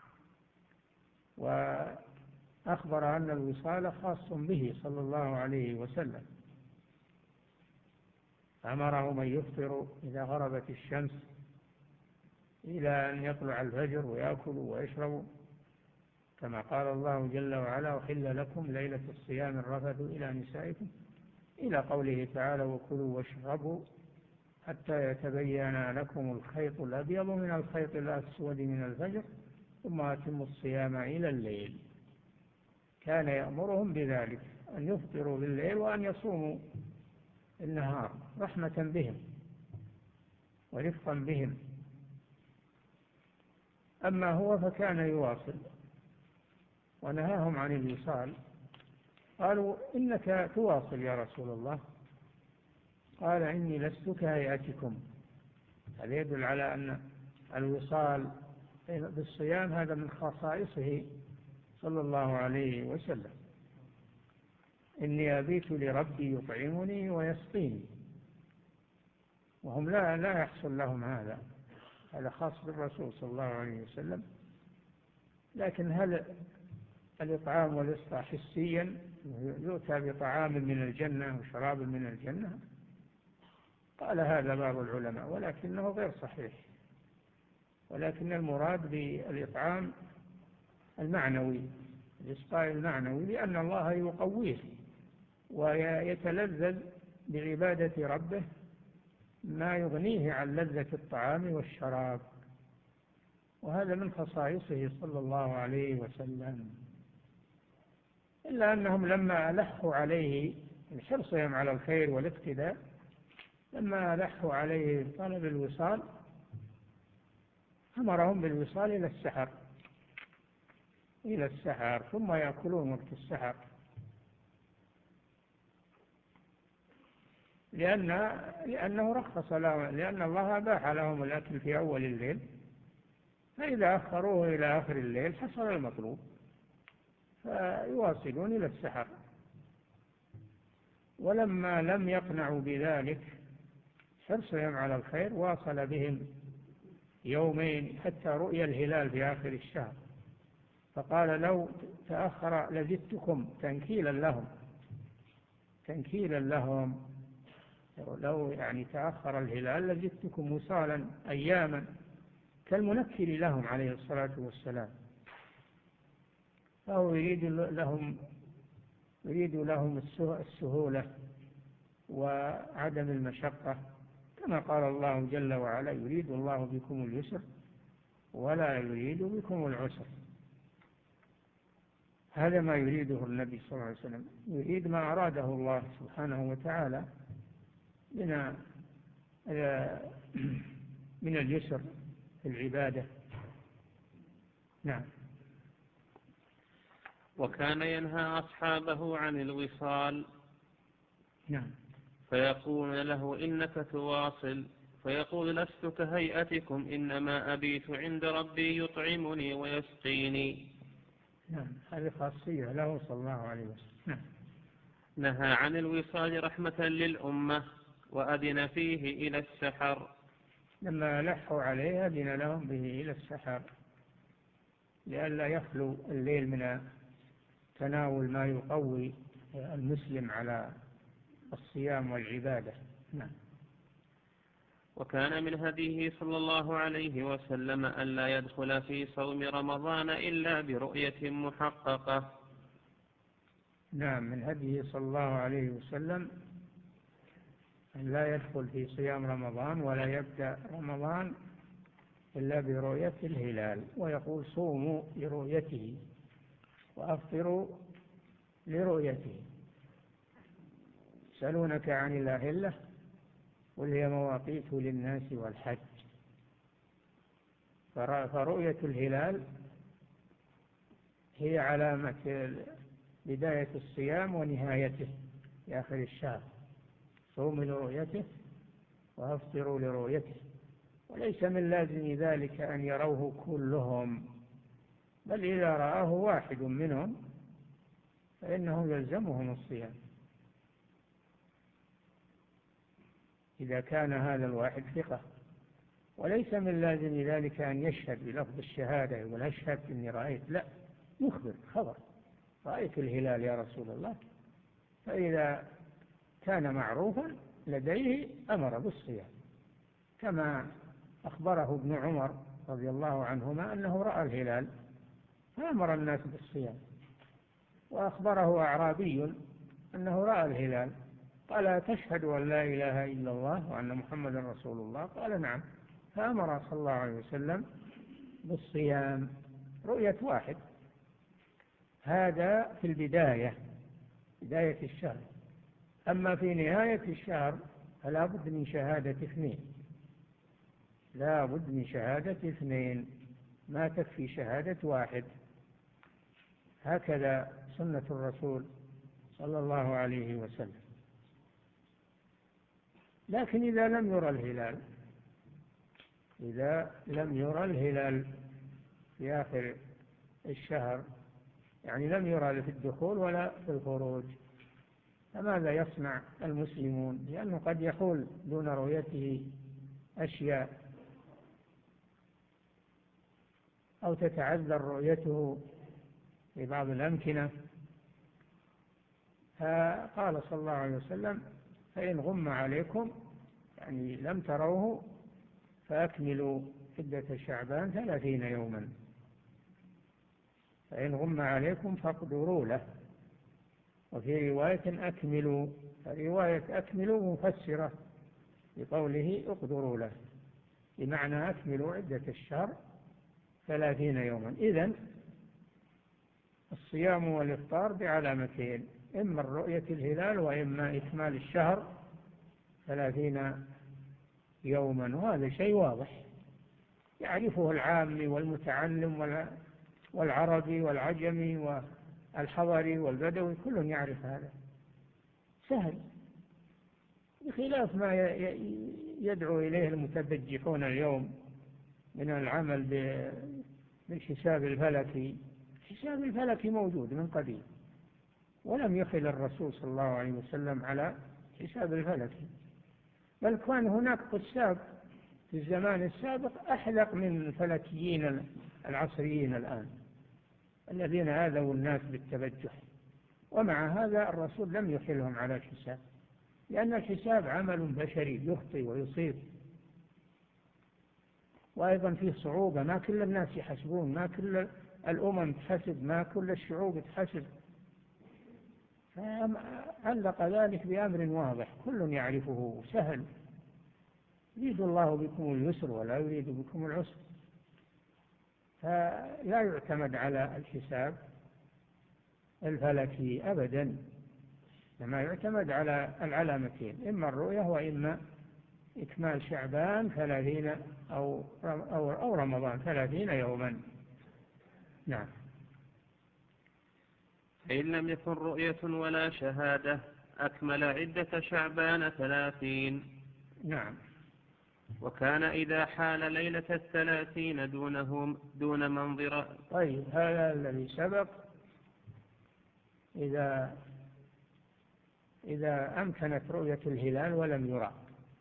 وأخبر أن الوصال خاص به صلى الله عليه وسلم. أمرهم أن يفطروا إذا غربت الشمس إلى أن يطلع الفجر ويأكلوا ويشربوا، كما قال الله جل وعلا: أحل لكم ليلة الصيام الرفث إلى نسائكم، إلى قوله تعالى: وكلوا واشربوا حتى يتبين لكم الخيط الأبيض من الخيط الأسود من الفجر ثم أتموا الصيام إلى الليل. كان يأمرهم بذلك، أن يفطروا بالليل وأن يصوموا النهار، رحمة بهم ورفقا بهم. أما هو فكان يواصل ونهاهم عن الوصال. قالوا: إنك تواصل يا رسول الله. قال: إني لست كهيئتكم. هذا يدل على أن الوصال بالصيام هذا من خصائصه صلى الله عليه وسلم. إني أبيت لربي يطعمني ويسقيني، وهم لا لا يحصل لهم هذا، هذا خاص بالرسول صلى الله عليه وسلم. لكن هل الإطعام والإسقاء حسيا، يؤتى بطعام من الجنة وشراب من الجنة؟ قال هذا بعض العلماء، ولكنه غير صحيح، ولكن المراد بالإطعام المعنوي، الإسقاء المعنوي، لأن الله يقويه ويتلذذ بعبادة ربه ما يغنيه عن لذة الطعام والشراب، وهذا من خصائصه صلى الله عليه وسلم. إلا أنهم لما ألحوا عليه حرصهم على الخير والاقتداء، لما ألحوا عليه طلب الوصال أمرهم بالوصال إلى السحر إلى السحر ثم يأكلون وقت السحر، لأن لأنه رخص لهم، لأن الله أباح لهم الأكل في أول الليل، فإذا أخروه إلى آخر الليل حصل المطلوب، فيواصلون إلى السحر. ولما لم يقنعوا بذلك حرصهم على الخير، واصل بهم يومين حتى رؤي الهلال في آخر الشهر، فقال: لو تأخر لزدتكم تنكيلا لهم تنكيلا لهم لو يعني تأخر الهلال لزدتكم وصالا أياما، كالمنكر لهم عليه الصلاة والسلام. فهو يريد لهم يريد لهم السهولة وعدم المشقة، كما قال الله جل وعلا: يريد الله بكم اليسر ولا يريد بكم العسر. هذا ما يريده النبي صلى الله عليه وسلم، يريد ما أراده الله سبحانه وتعالى من من اليسر في العبادة. نعم. وكان ينهى أصحابه عن الوصال. نعم. فيقول له: إنك تواصل، فيقول: لست كهيئتكم، إنما أبيت عند ربي يطعمني ويسقيني. نعم، هذه خاصية له صلى الله عليه وسلم. نعم. نهى عن الوصال رحمة للأمة، وأذن فيه إلى السحر. لما لحوا عليه أذن لهم به إلى السحر، لئلا يخلو الليل من تناول ما يقوي المسلم على الصيام والعبادة. نعم. وكان من هديه صلى الله عليه وسلم ألا يدخل في صوم رمضان إلا برؤية محققة. نعم، من هديه صلى الله عليه وسلم أن لا يدخل في صيام رمضان ولا يبدأ رمضان إلا برؤية الهلال، ويقول: صوموا لرؤيته وأفطروا لرؤيته. يسألونك عن الأهلة قل هي مواقيت للناس والحج. فرؤية الهلال هي علامة بداية الصيام ونهايته في آخر الشهر. صوموا لرؤيته وأفطروا لرؤيته. وليس من لازم ذلك أن يروه كلهم، بل إذا رآه واحد منهم فإنه يلزمهم الصيام، إذا كان هذا الواحد ثقة. وليس من لازم ذلك أن يشهد بلفظ الشهادة، يقول: أشهد إني رأيت، لا، يخبر خبر: رأيت الهلال يا رسول الله. فإذا كان معروفا لديه أمر بالصيام، كما أخبره ابن عمر رضي الله عنهما أنه رأى الهلال فأمر الناس بالصيام، وأخبره أعرابي أنه رأى الهلال قال تشهد أن لا إله إلا الله وأن محمدا رسول الله؟ قال نعم، فأمر صلى الله عليه وسلم بالصيام، رؤية واحد. هذا في البداية، بداية الشهر. أما في نهاية الشهر فلا بد من شهادة اثنين، لا بد من شهادة اثنين، ما تكفي شهادة واحد. هكذا سنة الرسول صلى الله عليه وسلم. لكن إذا لم يرى الهلال، إذا لم يرى الهلال في آخر الشهر، يعني لم يرى في الدخول ولا في الخروج، فماذا يصنع المسلمون؟ لأنه قد يحول دون رؤيته أشياء أو تتعذر رؤيته في بعض الأمكنة. فقال صلى الله عليه وسلم فإن غم عليكم، يعني لم تروه، فأكملوا عدة شعبان ثلاثين يوما. فإن غم عليكم فاقدروا له. وفي رواية أكملوا، رواية أكملوا مفسرة بقوله اقدروا له، بمعنى أكملوا عدة الشهر ثلاثين يوما. إذن الصيام والإفطار بعلامتين، إما رؤية الهلال وإما إكمال الشهر ثلاثين يوما. وهذا شيء واضح يعرفه العامي والمتعلم والعربي والعجمي والحضري والبدوي، كل يعرف هذا، سهل، بخلاف ما يدعو إليه المتبجحون اليوم من العمل بالحساب الفلكي. الحساب الفلكي موجود من قديم، ولم يخل الرسول صلى الله عليه وسلم على حساب الفلكي، بل كان هناك حساب في الزمان السابق أحلق من الفلكيين العصريين الآن الذين آذوا الناس بالتبجح. ومع هذا الرسول لم يخلهم على الحساب، لأن الحساب عمل بشري يخطئ ويصيب، وأيضا فيه صعوبة، ما كل الناس يحسبون، ما كل الأمم تحسب، ما كل الشعوب تحسب. فعلق ذلك بأمر واضح كل يعرفه سهل، يريد الله بكم اليسر ولا يريد بكم العسر. فلا يعتمد على الحساب الفلكي أبدا، لما يعتمد على العلامتين، إما الرؤية وإما إكمال شعبان ثلاثين أو, أو, أو رمضان ثلاثين يوما. نعم. فإن لم يكن رؤية ولا شهادة أكمل عدة شعبان ثلاثين. نعم. وكان إذا حال ليلة الثلاثين دونهم دون منظر. طيب، هذا الذي سبق إذا إذا أمكنت رؤية الهلال ولم يرى،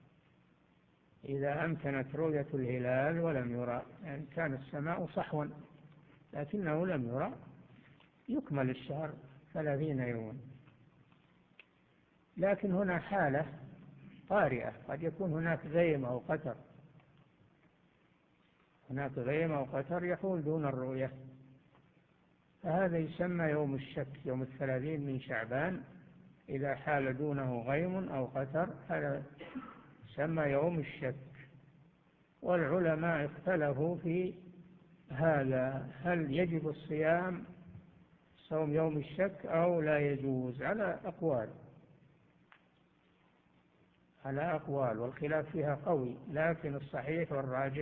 إذا أمكنت رؤية الهلال ولم يرى، يعني كان السماء صحوا لكنه لم يرى، يكمل الشهر ثلاثين يوما. لكن هنا حالة طارئة، قد يكون هناك غيم أو قتر، هناك غيم أو قتر يحول دون الرؤية، فهذا يسمى يوم الشك، يوم الثلاثين من شعبان إذا حال دونه غيم أو قتر، هذا يسمى يوم الشك. والعلماء اختلفوا في هذا، هل يجب الصيام صوم يوم الشك أو لا يجوز، على أقوال على أقوال والخلاف فيها قوي، لكن الصحيح والراجح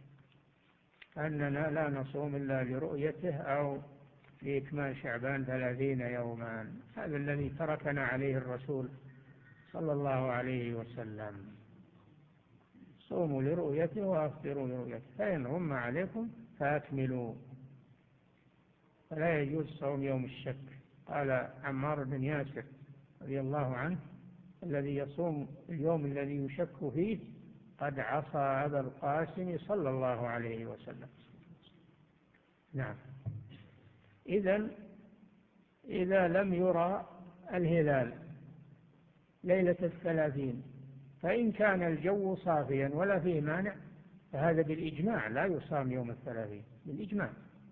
أننا لا نصوم إلا لرؤيته أو لإكمال شعبان ثلاثين يوما. هذا الذي تركنا عليه الرسول صلى الله عليه وسلم، صوموا لرؤيته وأفطروا لرؤيته، فإن غم عليكم فأكملوا. فلا يجوز صوم يوم الشك. قال عمار بن ياسر رضي الله عنه الذي يصوم اليوم الذي يشك فيه قد عصى أبا القاسم صلى الله عليه وسلم. نعم. إذن إذا لم يرى الهلال ليلة الثلاثين فإن كان الجو صافيا ولا فيه مانع فهذا بالإجماع لا يصام يوم الثلاثين بالإجماع،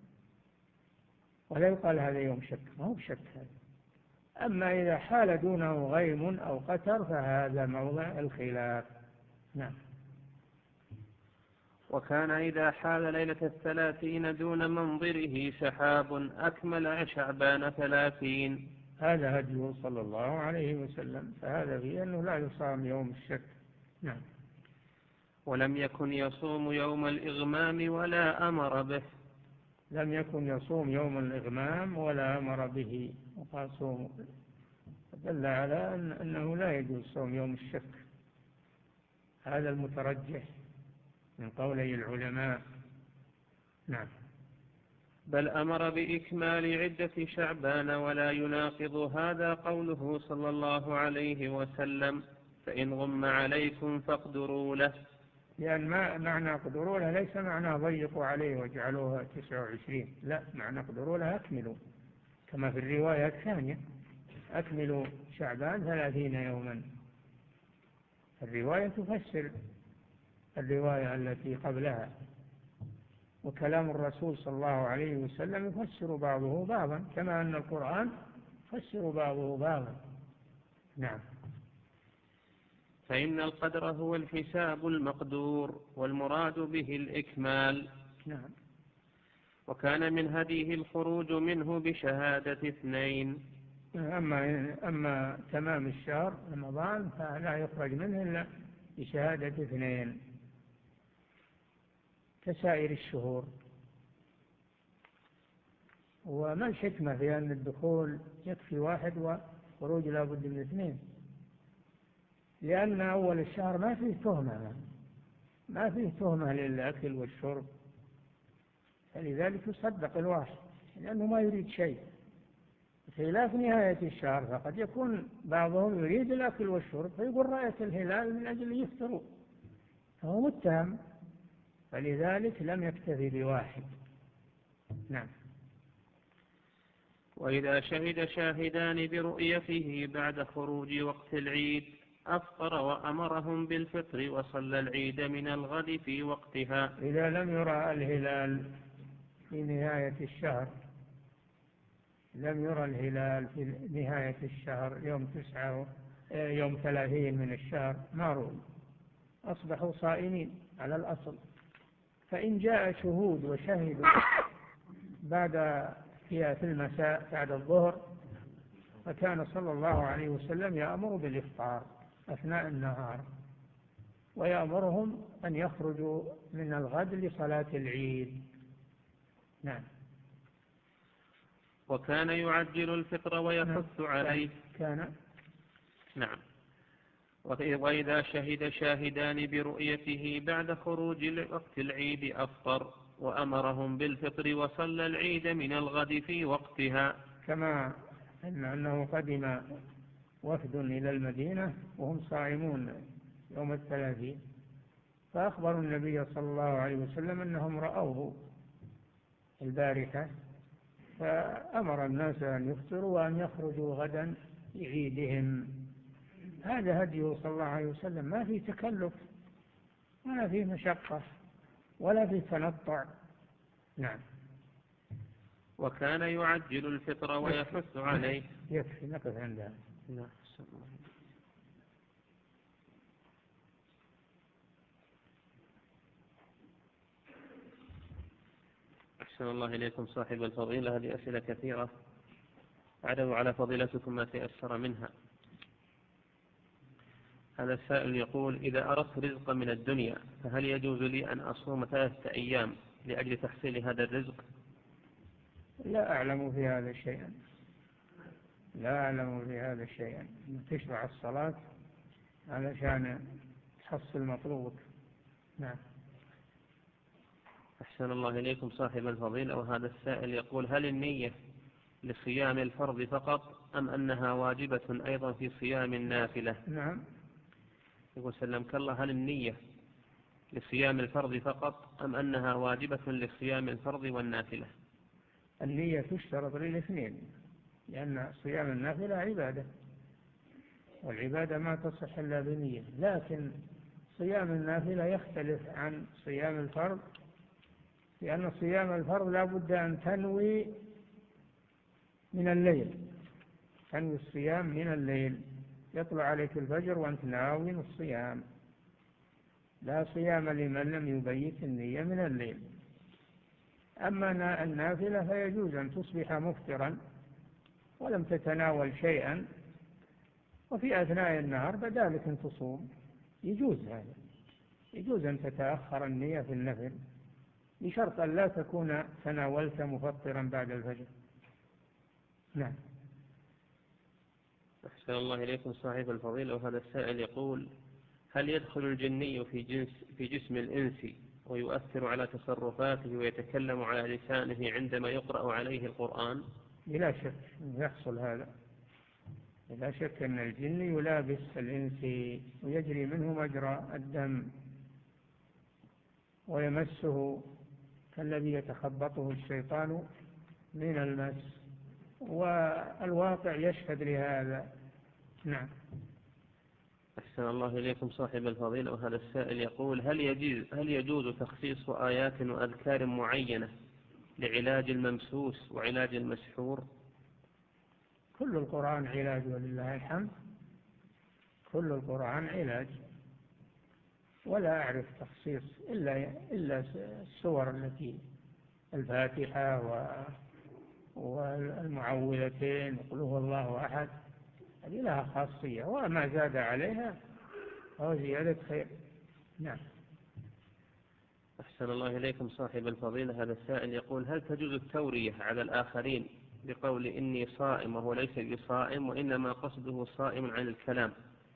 ولا يقال هذا يوم شك، ما هو بشك هذا. أما إذا حال دونه غيم أو قتر فهذا موضع الخلاف. نعم. وكان إذا حال ليلة الثلاثين دون منظره سحاب أكمل شعبان ثلاثين. هذا هديه صلى الله عليه وسلم، فهذا فيه أنه لا يصام يوم الشك. نعم. ولم يكن يصوم يوم الإغمام ولا أمر به. لم يكن يصوم يوم الإغمام ولا أمر به، وقال صوم، دل على أن أنه لا يجوز صوم يوم الشك، هذا المترجح من قولي العلماء. نعم. بل أمر بإكمال عدة شعبان، ولا يناقض هذا قوله صلى الله عليه وسلم فإن غم عليكم فاقدروا له. لأن ما معنى اقدروا له ليس معنى ضيقوا عليه واجعلوها تسعة وعشرين، لا، معنى اقدروا له أكملوا، كما في الرواية الثانية أكملوا شعبان ثلاثين يوما. الرواية تفسر الرواية التي قبلها، وكلام الرسول صلى الله عليه وسلم يفسر بعضه بعضا، كما أن القرآن يفسر بعضه بعضا. نعم. فإن القدر هو الحساب المقدور، والمراد به الإكمال. نعم. وكان من هديه الخروج منه بشهادة اثنين. أما, أما تمام الشهر رمضان فلا يخرج منه إلا بشهادة اثنين كسائر الشهور. وما الحكمة في أن الدخول يكفي واحد وخروج لا بد من اثنين؟ لأن أول الشهر ما فيه تهمة، ما فيه تهمة للأكل والشرب، فلذلك يصدق الواحد لأنه ما يريد شيء، خلاف نهاية الشهر، فقد يكون بعضهم يريد الأكل والشرب فيقول رأيت الهلال من أجل يفطروا، فهو متهم، فلذلك لم يكتفي بواحد. نعم. وإذا شهد شاهدان برؤيته بعد خروج وقت العيد أفطر وأمرهم بالفطر وصلى العيد من الغد في وقتها. إذا لم يرى الهلال في نهاية الشهر، لم يرى الهلال في نهاية الشهر يوم تسعة يوم ثلاثين من الشهر ما رؤوا، أصبحوا صائمين على الأصل. فإن جاء شهود وشهدوا بعد في المساء بعد الظهر، فكان صلى الله عليه وسلم يأمر بالإفطار أثناء النهار، ويأمرهم أن يخرجوا من الغد لصلاة العيد. نعم. وكان يعجل الفطر ويحث عليه. كان نعم. وإذا شهد شاهدان برؤيته بعد خروج وقت العيد أفطر وأمرهم بالفطر وصلى العيد من الغد في وقتها. كما أن أنه قدم وفد إلى المدينة وهم صائمون يوم الثلاثين، فأخبروا النبي صلى الله عليه وسلم أنهم رأوه البارحة، فأمر الناس أن يفطروا وأن يخرجوا غدا لعيدهم. هذا هديه صلى الله عليه وسلم، ما في تكلف ولا في مشقة ولا في تنطع. نعم. وكان يعجل الفطر ويحث عليه. يكفي نقف عندها. نعم. أحسن الله إليكم صاحب الفضيلة، هذه أسئلة كثيرة أعرض على فضيلتكم ما تيسر منها. هذا السائل يقول: إذا أردت رزقا من الدنيا فهل يجوز لي أن أصوم ثلاثة أيام لأجل تحصيل هذا الرزق؟ لا أعلم في هذا شيئا، لا أعلم في هذا شيئا. تشرع الصلاة علشان تحصل مطلوبك. نعم. أحسن الله إليكم صاحب الفضيلة، وهذا السائل يقول: هل النية لصيام الفرض فقط أم أنها واجبة أيضا في صيام النافلة؟ نعم. يقول سلمك الله: هل النية لصيام الفرض فقط أم أنها واجبة لصيام الفرض والنافلة؟ النية تشترط للاثنين، لأن صيام النافلة عبادة والعبادة ما تصح إلا بنية. لكن صيام النافلة يختلف عن صيام الفرض، لأن صيام الفرض لا بد أن تنوي من الليل، تنوي الصيام من الليل، يطلع عليك الفجر وأنت ناوي الصيام. لا صيام لمن لم يبيت النية من الليل. أما النافلة فيجوز أن تصبح مفطرا ولم تتناول شيئا، وفي أثناء النهار بدالك أن تصوم، يجوز هذا، يجوز أن تتأخر النية في النفل بشرط أن لا تكون تناولت مفطرا بعد الفجر. نعم. أحسن الله إليكم صاحب الفضيلة. وهذا السائل يقول: هل يدخل الجني في جنس في جسم الإنس ويؤثر على تصرفاته ويتكلم على لسانه عندما يقرأ عليه القرآن؟ بلا شك يحصل هذا، لا شك أن الجن يلابس الإنس ويجري منه مجرى الدم ويمسه كالذي يتخبطه الشيطان من المس، والواقع يشهد لهذا. نعم. أحسن الله إليكم صاحب الفضيلة. وهذا السائل يقول: هل يجوز هل يجوز تخصيص آيات وأذكار معينة لعلاج الممسوس وعلاج المسحور؟ كل القرآن علاج ولله الحمد، كل القرآن علاج، ولا أعرف تخصيص إلا إلا السور التي الفاتحة والمعوذتين وقل هو الله أحد، هذه لها خاصية، وما زاد عليها فهو زيادة خير. نعم. أحسن الله إليكم صاحب الفضيلة. هذا السائل يقول: هل تجوز التورية على الآخرين بقول إني صائم وهو ليس بصائم وإنما قصده صائم عن الكلام؟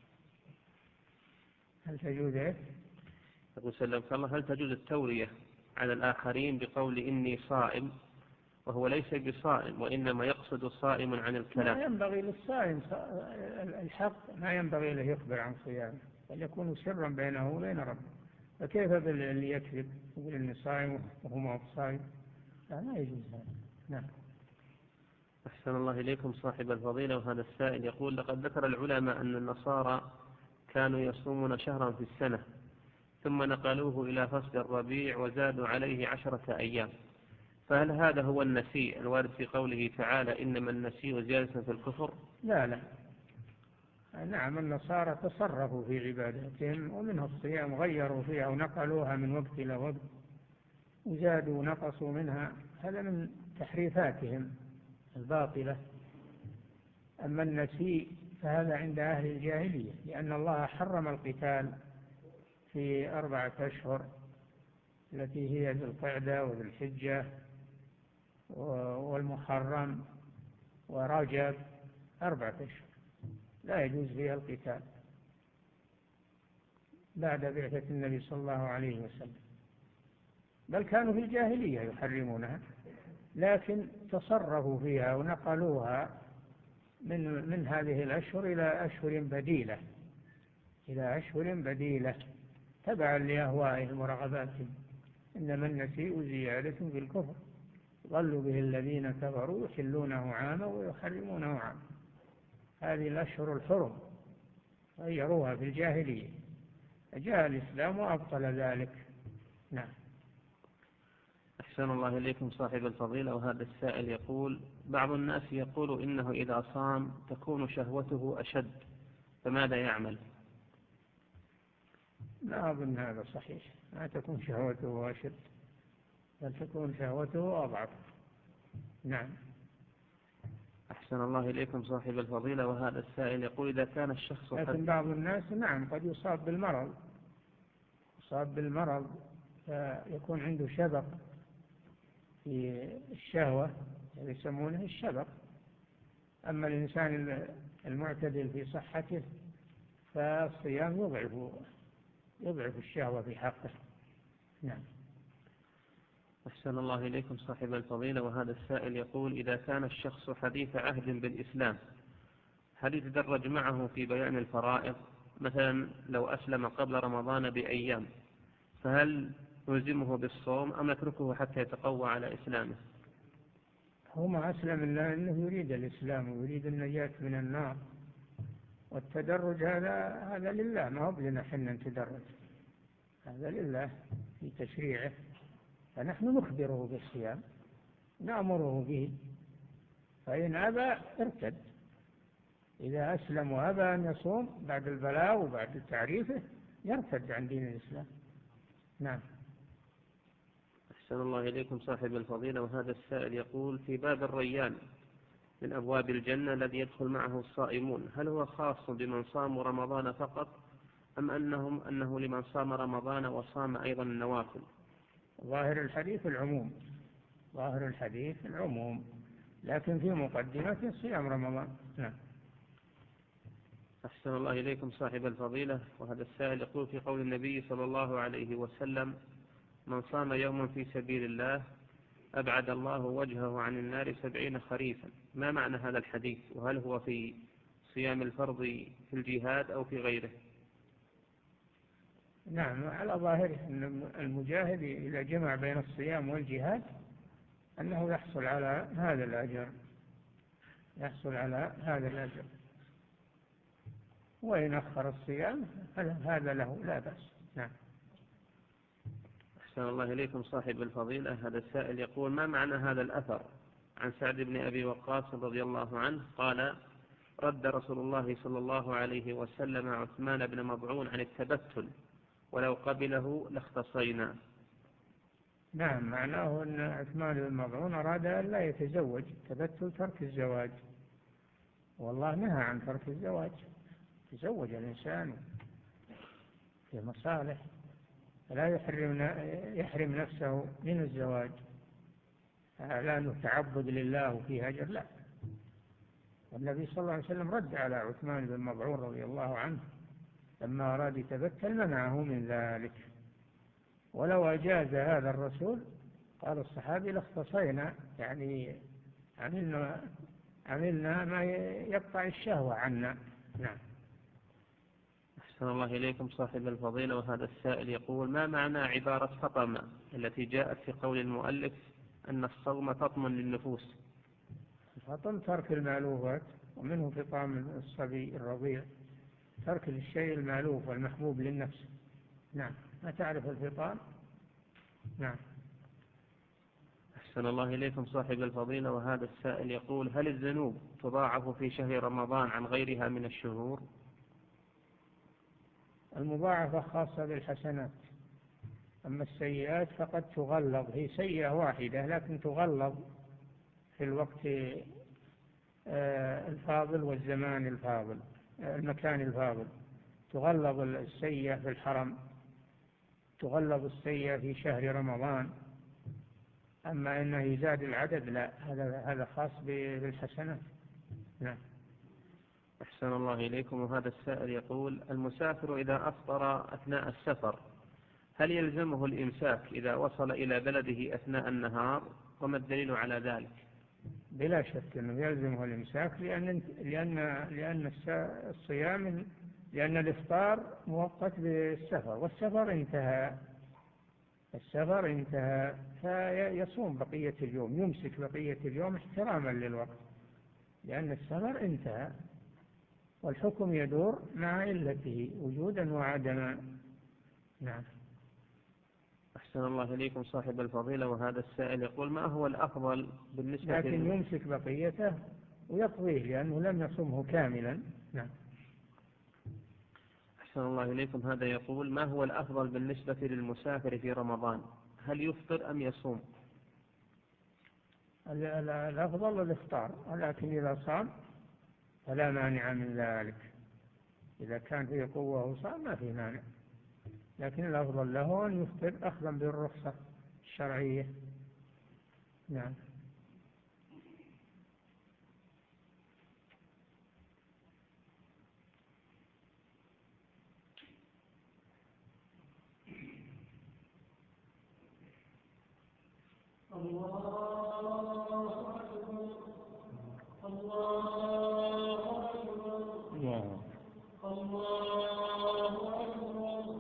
هل تجوز إيه؟ يقول سلمك الله: هل تجوز التورية على الآخرين بقول إني صائم وهو ليس بصائم وإنما يقصد صائم عن الكلام؟ ما ينبغي للصائم الحق، ما ينبغي له يخبر عن صيامه، بل يكون سرا بينه وبين ربه. فكيف باللي يكذب يقول إني صائم وهو ما هو صائم؟ لا، ما يجوز هذا. نعم. أحسن الله إليكم صاحب الفضيلة. وهذا السائل يقول: لقد ذكر العلماء أن النصارى كانوا يصومون شهرا في السنة ثم نقلوه إلى فصل الربيع وزادوا عليه عشرة أيام، فهل هذا هو النسيء الوارد في قوله تعالى إنما النسيء زيادة في الكفر؟ لا لا، نعم، النصارى تصرفوا في عباداتهم ومنها الصيام، غيروا فيها ونقلوها من وقت إلى وقت وزادوا ونقصوا منها، هذا من تحريفاتهم الباطلة. أما النسيء فهذا عند أهل الجاهلية، لأن الله حرم القتال في أربعة أشهر التي هي ذي القعدة وذي الحجة والمحرم ورجب، أربعة أشهر لا يجوز فيها القتال بعد بعثة النبي صلى الله عليه وسلم، بل كانوا في الجاهلية يحرمونها، لكن تصرفوا فيها ونقلوها من من هذه الأشهر إلى أشهر بديلة إلى أشهر بديلة تبعا لأهوائهم ورغباتهم. إنما النسيء زيادة في الكفر، ضلوا به الذين كفروا يحلونه عاما ويحرمونه عاما. هذه الأشهر الحرم غيروها في الجاهلية، جاء الإسلام وأبطل ذلك. نعم. أحسن الله إليكم صاحب الفضيلة. وهذا السائل يقول: بعض الناس يقول إنه إذا صام تكون شهوته أشد، فماذا يعمل؟ لا أظن هذا صحيح، ما تكون شهوته أشد، بل تكون شهوته أضعف. نعم. أحسن الله إليكم صاحب الفضيلة. وهذا السائل يقول: إذا كان الشخص لكن بعض الناس نعم قد يصاب بالمرض، يصاب بالمرض فيكون عنده شبق في الشهوة يسمونه الشبق. أما الإنسان المعتدل في صحته فالصيام يضعف يضعف الشهوة في حقه. نعم. أحسن الله إليكم صاحب الفضيلة. وهذا السائل يقول: إذا كان الشخص حديث عهد بالإسلام هل يتدرج معه في بيان الفرائض؟ مثلا لو أسلم قبل رمضان بأيام فهل نلزمه بالصوم أم نتركه حتى يتقوى على إسلامه؟ هو ما أسلم إلا أنه يريد الإسلام ويريد النجاة من النار والتدرج هذا هذا لله، ما هو لنا حنا نتدرج، هذا لله في تشريعه، فنحن نخبره بالصيام نأمره به، فإن أبى ارتد، إذا أسلم وأبى أن يصوم بعد البلاغ وبعد تعريفه يرتد عن دين الإسلام. نعم. أحسن الله إليكم صاحب الفضيلة، وهذا السائل يقول: في باب الريان من أبواب الجنة الذي يدخل معه الصائمون، هل هو خاص بمن صاموا رمضان فقط، أم أنهم أنه لمن صام رمضان وصام أيضا النوافل؟ ظاهر الحديث العموم، ظاهر الحديث العموم، لكن في مقدمة صيام رمضان. نعم. أحسن الله إليكم صاحب الفضيلة، وهذا السائل يقول: في قول النبي صلى الله عليه وسلم: من صام يوما في سبيل الله أبعد الله وجهه عن النار سبعين خريفا، ما معنى هذا الحديث؟ وهل هو في صيام الفرض في الجهاد أو في غيره؟ نعم، على ظاهره أن المجاهد إذا جمع بين الصيام والجهاد أنه يحصل على هذا الأجر، يحصل على هذا الأجر، وإن أخر الصيام هذا له لا بأس. نعم. أحسن الله إليكم صاحب الفضيلة، هذا السائل يقول: ما معنى هذا الأثر عن سعد بن أبي وقاص رضي الله عنه قال: رد رسول الله صلى الله عليه وسلم عثمان بن مضعون عن التبتل ولو قبله لاختصينا؟ نعم، معناه أن عثمان بن مضعون أراد أن لا يتزوج، تبتل ترك الزواج، والله نهى عن ترك الزواج، يتزوج الإنسان في مصالح، لا يحرم يحرم نفسه من الزواج لا تعبد لله وفيه أجر، لا. والنبي صلى الله عليه وسلم رد على عثمان بن مضعون رضي الله عنه لما أراد يتبتل منعه من ذلك، ولو أجاز هذا الرسول قال الصحابي لاختصينا، يعني عملنا, عملنا ما يقطع الشهوة عنا. نعم. أحسن الله إليكم صاحب الفضيلة، وهذا السائل يقول: ما معنى عبارة فطمة التي جاءت في قول المؤلف أن الصوم تطمن للنفوس؟ الفطم ترك المألوفات، ومنه فطام الصبي الرضيع، ترك الشيء المألوف والمحبوب للنفس. نعم. ما تعرف الفطام؟ نعم. أحسن الله إليكم صاحب الفضيلة، وهذا السائل يقول: هل الذنوب تضاعف في شهر رمضان عن غيرها من الشهور؟ المضاعفة خاصة بالحسنات، أما السيئات فقد تغلظ، هي سيئة واحدة لكن تغلظ في الوقت الفاضل والزمان الفاضل، المكان الفاضل، تغلظ السيئة في الحرم، تغلظ السيئة في شهر رمضان، أما أنه يزاد العدد لا، هذا هذا خاص بالحسنات. نعم. أحسن الله إليكم، وهذا السائل يقول: المسافر إذا أفطر أثناء السفر هل يلزمه الإمساك إذا وصل إلى بلده أثناء النهار؟ وما الدليل على ذلك؟ بلا شك أنه يلزمه الإمساك، لأن لأن لأن الصيام لأن الإفطار مؤقت بالسفر، والسفر انتهى، السفر انتهى، فيصوم بقية اليوم، يمسك بقية اليوم احتراما للوقت، لأن السفر انتهى، والحكم يدور مع علته وجودا وعدما. نعم. أحسن الله إليكم صاحب الفضيلة، وهذا السائل يقول: ما هو الأفضل بالنسبة لكن يمسك بقيته ويقضيه لأنه لم يصمه كاملا. نعم. أحسن الله إليكم، هذا يقول: ما هو الأفضل بالنسبة للمسافر في رمضان، هل يفطر أم يصوم؟ الأفضل الإفطار، ولكن إذا صام فلا مانع من ذلك، إذا كان فيه قوة وصام ما فيه مانع، لكن الأفضل له أن يفطر أخذا بالرخصة الشرعية. نعم. الله أكبر، الله أكبر، الله أكبر،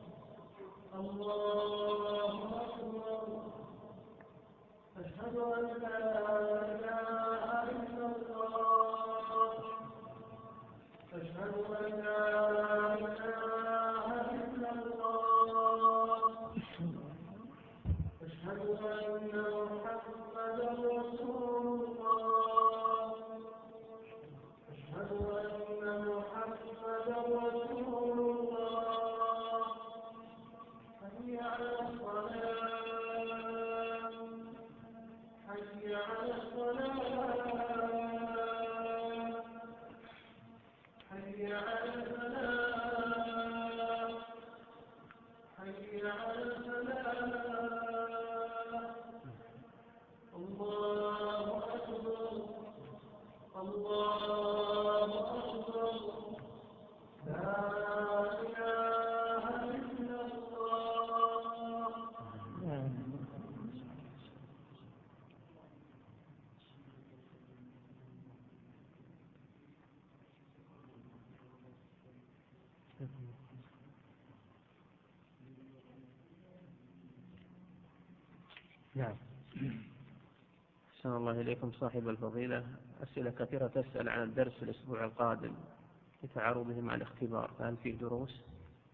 الله أكبر، أشهد أن لا إله إلا الله، أشهد نعم. أحسن الله إليكم صاحب الفضيلة، أسئلة كثيرة تسأل عن الدرس الأسبوع القادم لتعارضه مع الاختبار، فهل فيه دروس؟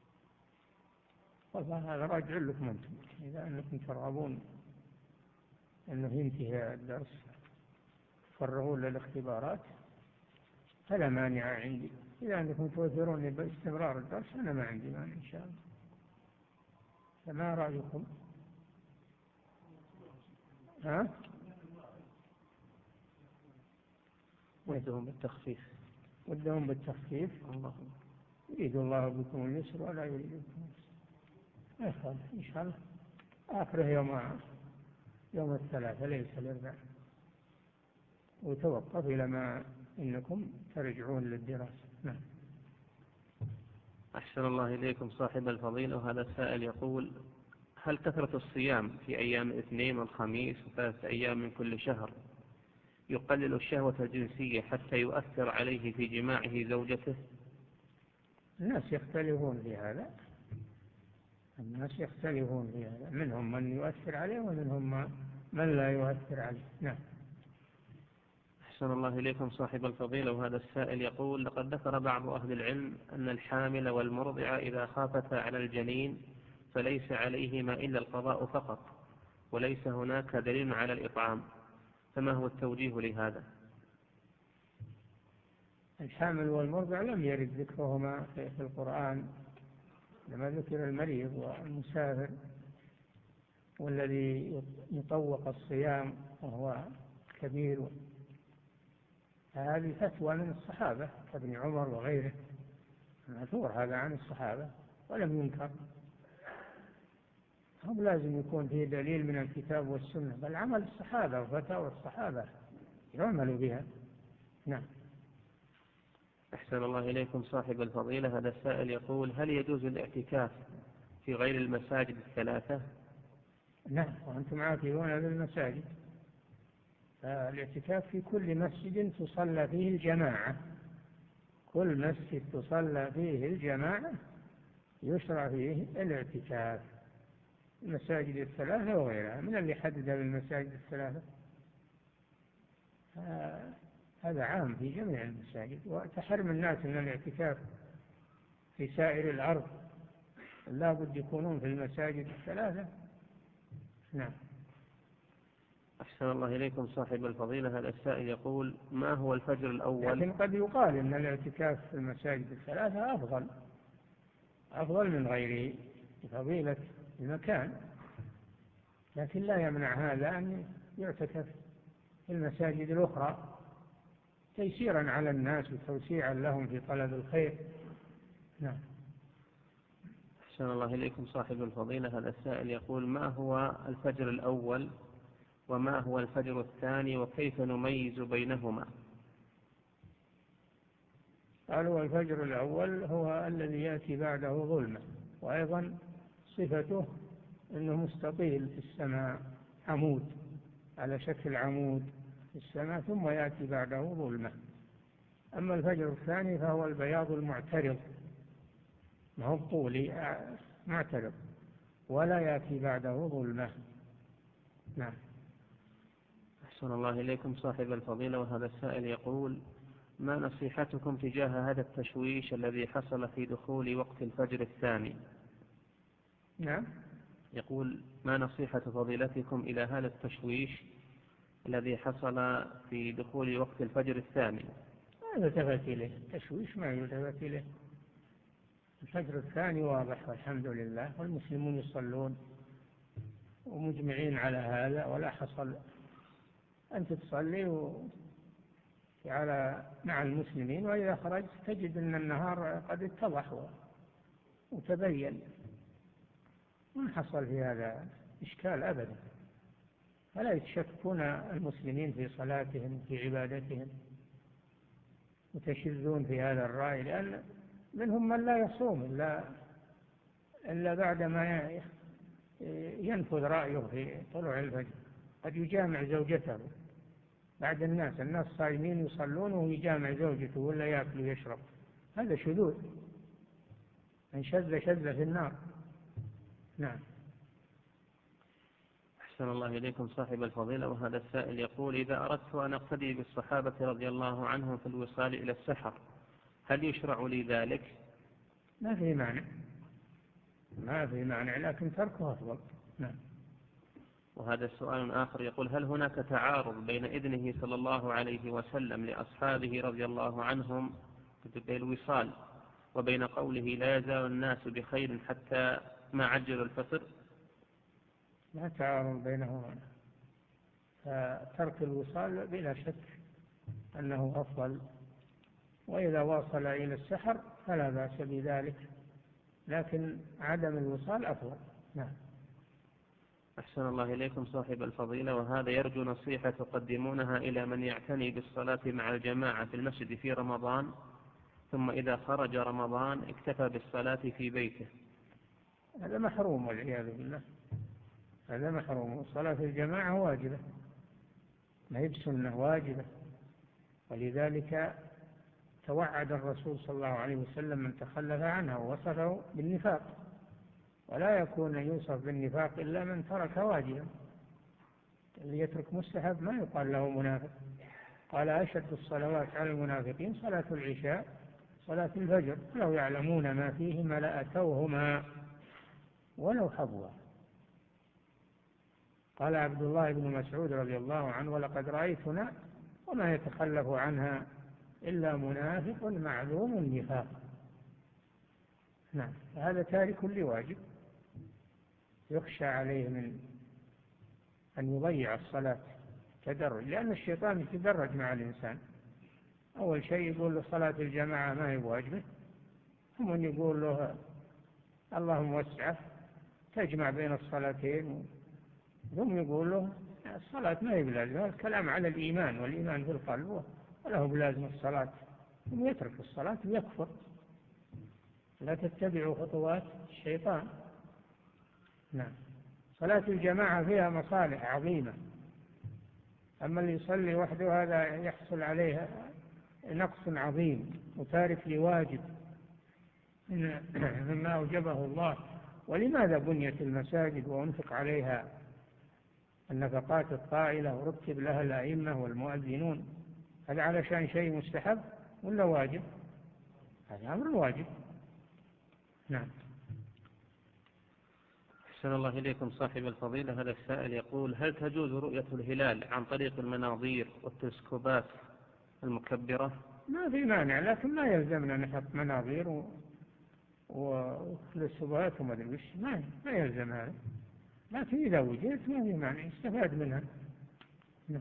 والله هذا راجع لكم أنتم، إذا أنكم ترغبون أنه ينتهي الدرس تفرغون للاختبارات فلا مانع عندي، إذا أنكم توفرون باستمرار الدرس أنا ما عندي مانع إن شاء الله. فما رأيكم؟ ها؟ ودهم بالتخفيف. ودهم بالتخفيف. الله يريد الله بكم اليسر ولا يريد بكم اليسر. إن شاء الله آخره يوم يوم الثلاثاء ليس الأربعاء، وتوقف إلى ما إنكم ترجعون للدراسة. نعم. أحسن الله إليكم صاحب الفضيلة، وهذا السائل يقول: هل كثرة الصيام في أيام الاثنين والخميس وثلاثة أيام من كل شهر يقلل الشهوة الجنسية حتى يؤثر عليه في جماعه زوجته؟ الناس يختلفون في هذا، الناس يختلفون في هذا، منهم من يؤثر عليه ومنهم من لا يؤثر عليه. نعم. أحسن الله إليكم صاحب الفضيلة، وهذا السائل يقول: لقد ذكر بعض أهل العلم أن الحامل والمرضع إذا خافتا على الجنين فليس عليهما إلا القضاء فقط، وليس هناك دليل على الإطعام، فما هو التوجيه لهذا؟ الحامل والمرضع لم يرد ذكرهما في القرآن، لما ذكر المريض والمسافر والذي يطوق الصيام وهو كبير. هذه فتوى من الصحابة كابن عمر وغيره، مأثور هذا عن الصحابة ولم ينكر. هم لازم يكون فيه دليل من الكتاب والسنة، بل عمل الصحابة وفتاوى الصحابة يعمل بها. نعم. أحسن الله إليكم صاحب الفضيلة، هذا السائل يقول: هل يجوز الاعتكاف في غير المساجد الثلاثة؟ نعم، وأنتم عاكفون بالمساجد. الاعتكاف في كل مسجد تصلى فيه الجماعة، كل مسجد تصلى فيه الجماعة يشرع فيه الاعتكاف. المساجد الثلاثة وغيرها، من اللي حددها بالمساجد الثلاثة؟ هذا عام في جميع المساجد، وتحرم الناس من الاعتكاف في سائر الأرض، لا بد يكونون في المساجد الثلاثة. نعم. أحسن الله إليكم صاحب الفضيلة، هذا السائل يقول: ما هو الفجر الأول؟ لكن قد يقال أن الاعتكاف في المساجد الثلاثة أفضل أفضل من غيره بفضيلة المكان، لكن لا يمنع هذا أن يعتكف في المساجد الأخرى تيسيرا على الناس وتوسيعا لهم في طلب الخير. نعم. أحسن الله إليكم صاحب الفضيلة، هذا السائل يقول: ما هو الفجر الأول وما هو الفجر الثاني وكيف نميز بينهما؟ قالوا الفجر الأول هو الذي يأتي بعده ظلمة، وأيضا صفته أنه مستطيل في السماء، عمود على شكل عمود في السماء، ثم يأتي بعده ظلمة. أما الفجر الثاني فهو البياض المعترض، ما هو الطولي، معترض، ولا يأتي بعده ظلمة. نعم. أحسن الله إليكم صاحب الفضيلة، وهذا السائل يقول: ما نصيحتكم تجاه هذا التشويش الذي حصل في دخول وقت الفجر الثاني؟ نعم. يقول: ما نصيحة فضيلتكم إلى هذا التشويش الذي حصل في دخول وقت الفجر الثاني؟ ما يلتفت إليه تشويش، ما يلتفت إليه. الفجر الثاني واضح والحمد لله، والمسلمون يصلون ومجمعين على هذا، ولا حصل أنت تصلي على مع المسلمين، وإذا خرجت تجد أن النهار قد اتضح وتبين، ما حصل في هذا إشكال أبدا. فلا يتشكون المسلمين في صلاتهم في عبادتهم وتشذون في هذا الرأي، لأن منهم من لا يصوم إلا, إلا بعدما ينفذ رأيه في طلوع الفجر، قد يجامع زوجته بعد الناس الناس صايمين يصلون وهو يجامع زوجته ولا يأكل ويشرب، هذا شذوذ، من شذ شذ في النار. نعم. أحسن الله إليكم صاحب الفضيلة، وهذا السائل يقول: إذا أردت أن أقتدي بالصحابة رضي الله عنهم في الوصال إلى السحر، هل يشرع لي ذلك؟ ما في مانع، ما في مانع، لكن تركه أفضل. نعم. وهذا سؤال آخر يقول: هل هناك تعارض بين إذنه صلى الله عليه وسلم لأصحابه رضي الله عنهم بالوصال وبين قوله لا يزال الناس بخير حتى ما عجلوا الفطر؟ لا تعارض بينهما، فترك الوصال بلا شك أنه أفضل، وإذا واصل إلى السحر فلا بأس بذلك، لكن عدم الوصال أفضل. نعم. أحسن الله إليكم صاحب الفضيلة، وهذا يرجو نصيحة تقدمونها إلى من يعتني بالصلاة مع الجماعة في المسجد في رمضان، ثم إذا خرج رمضان اكتفى بالصلاة في بيته. هذا محروم والعياذ بالله، هذا محروم. صلاة الجماعة واجبة، ما هي بسنة، واجبة، ولذلك توعد الرسول صلى الله عليه وسلم من تخلف عنها ووصفه بالنفاق، ولا يكون يوصف بالنفاق إلا من ترك واجبا. اللي يترك مستحب ما يقال له منافق. قال: أشد الصلوات على المنافقين صلاة العشاء صلاة الفجر، لو يعلمون ما فيهما لأتوهما ولو حبوا. قال عبد الله بن مسعود رضي الله عنه: ولقد رأيتنا وما يتخلف عنها إلا منافق معلوم النفاق. نعم. هذا تارك لواجب يخشى عليه من أن يضيع الصلاة تدرج، لأن الشيطان يتدرج مع الإنسان. أول شيء يقول له صلاة الجماعة ما هي واجبة، ثم يقول له اللهم وسعه تجمع بين الصلاتين، ثم يقول له الصلاة ما هي بلازمة. الكلام على الإيمان، والإيمان في القلب وله بلازم الصلاة، ثم يترك الصلاة ويكفر. لا تتبعوا خطوات الشيطان. نعم. صلاة الجماعة فيها مصالح عظيمة، أما اللي يصلي وحده هذا يحصل عليه نقص عظيم وتارك لواجب مما أوجبه الله. ولماذا بنيت المساجد وأنفق عليها النفقات الطائلة ورتب لها الأئمة والمؤذنون؟ هذا علشان شيء مستحب ولا واجب؟ هذا أمر واجب. نعم. أحسن الله إليكم صاحب الفضيلة، هذا السائل يقول: هل تجوز رؤية الهلال عن طريق المناظير والتلسكوبات المكبرة؟ ما في مانع، لكن ما يلزمنا نحط مناظير و... وتلسكوبات وما أدري وش، ما ما يلزم هذا، لكن إذا وجدت ما في مانع يستفاد منها. نعم.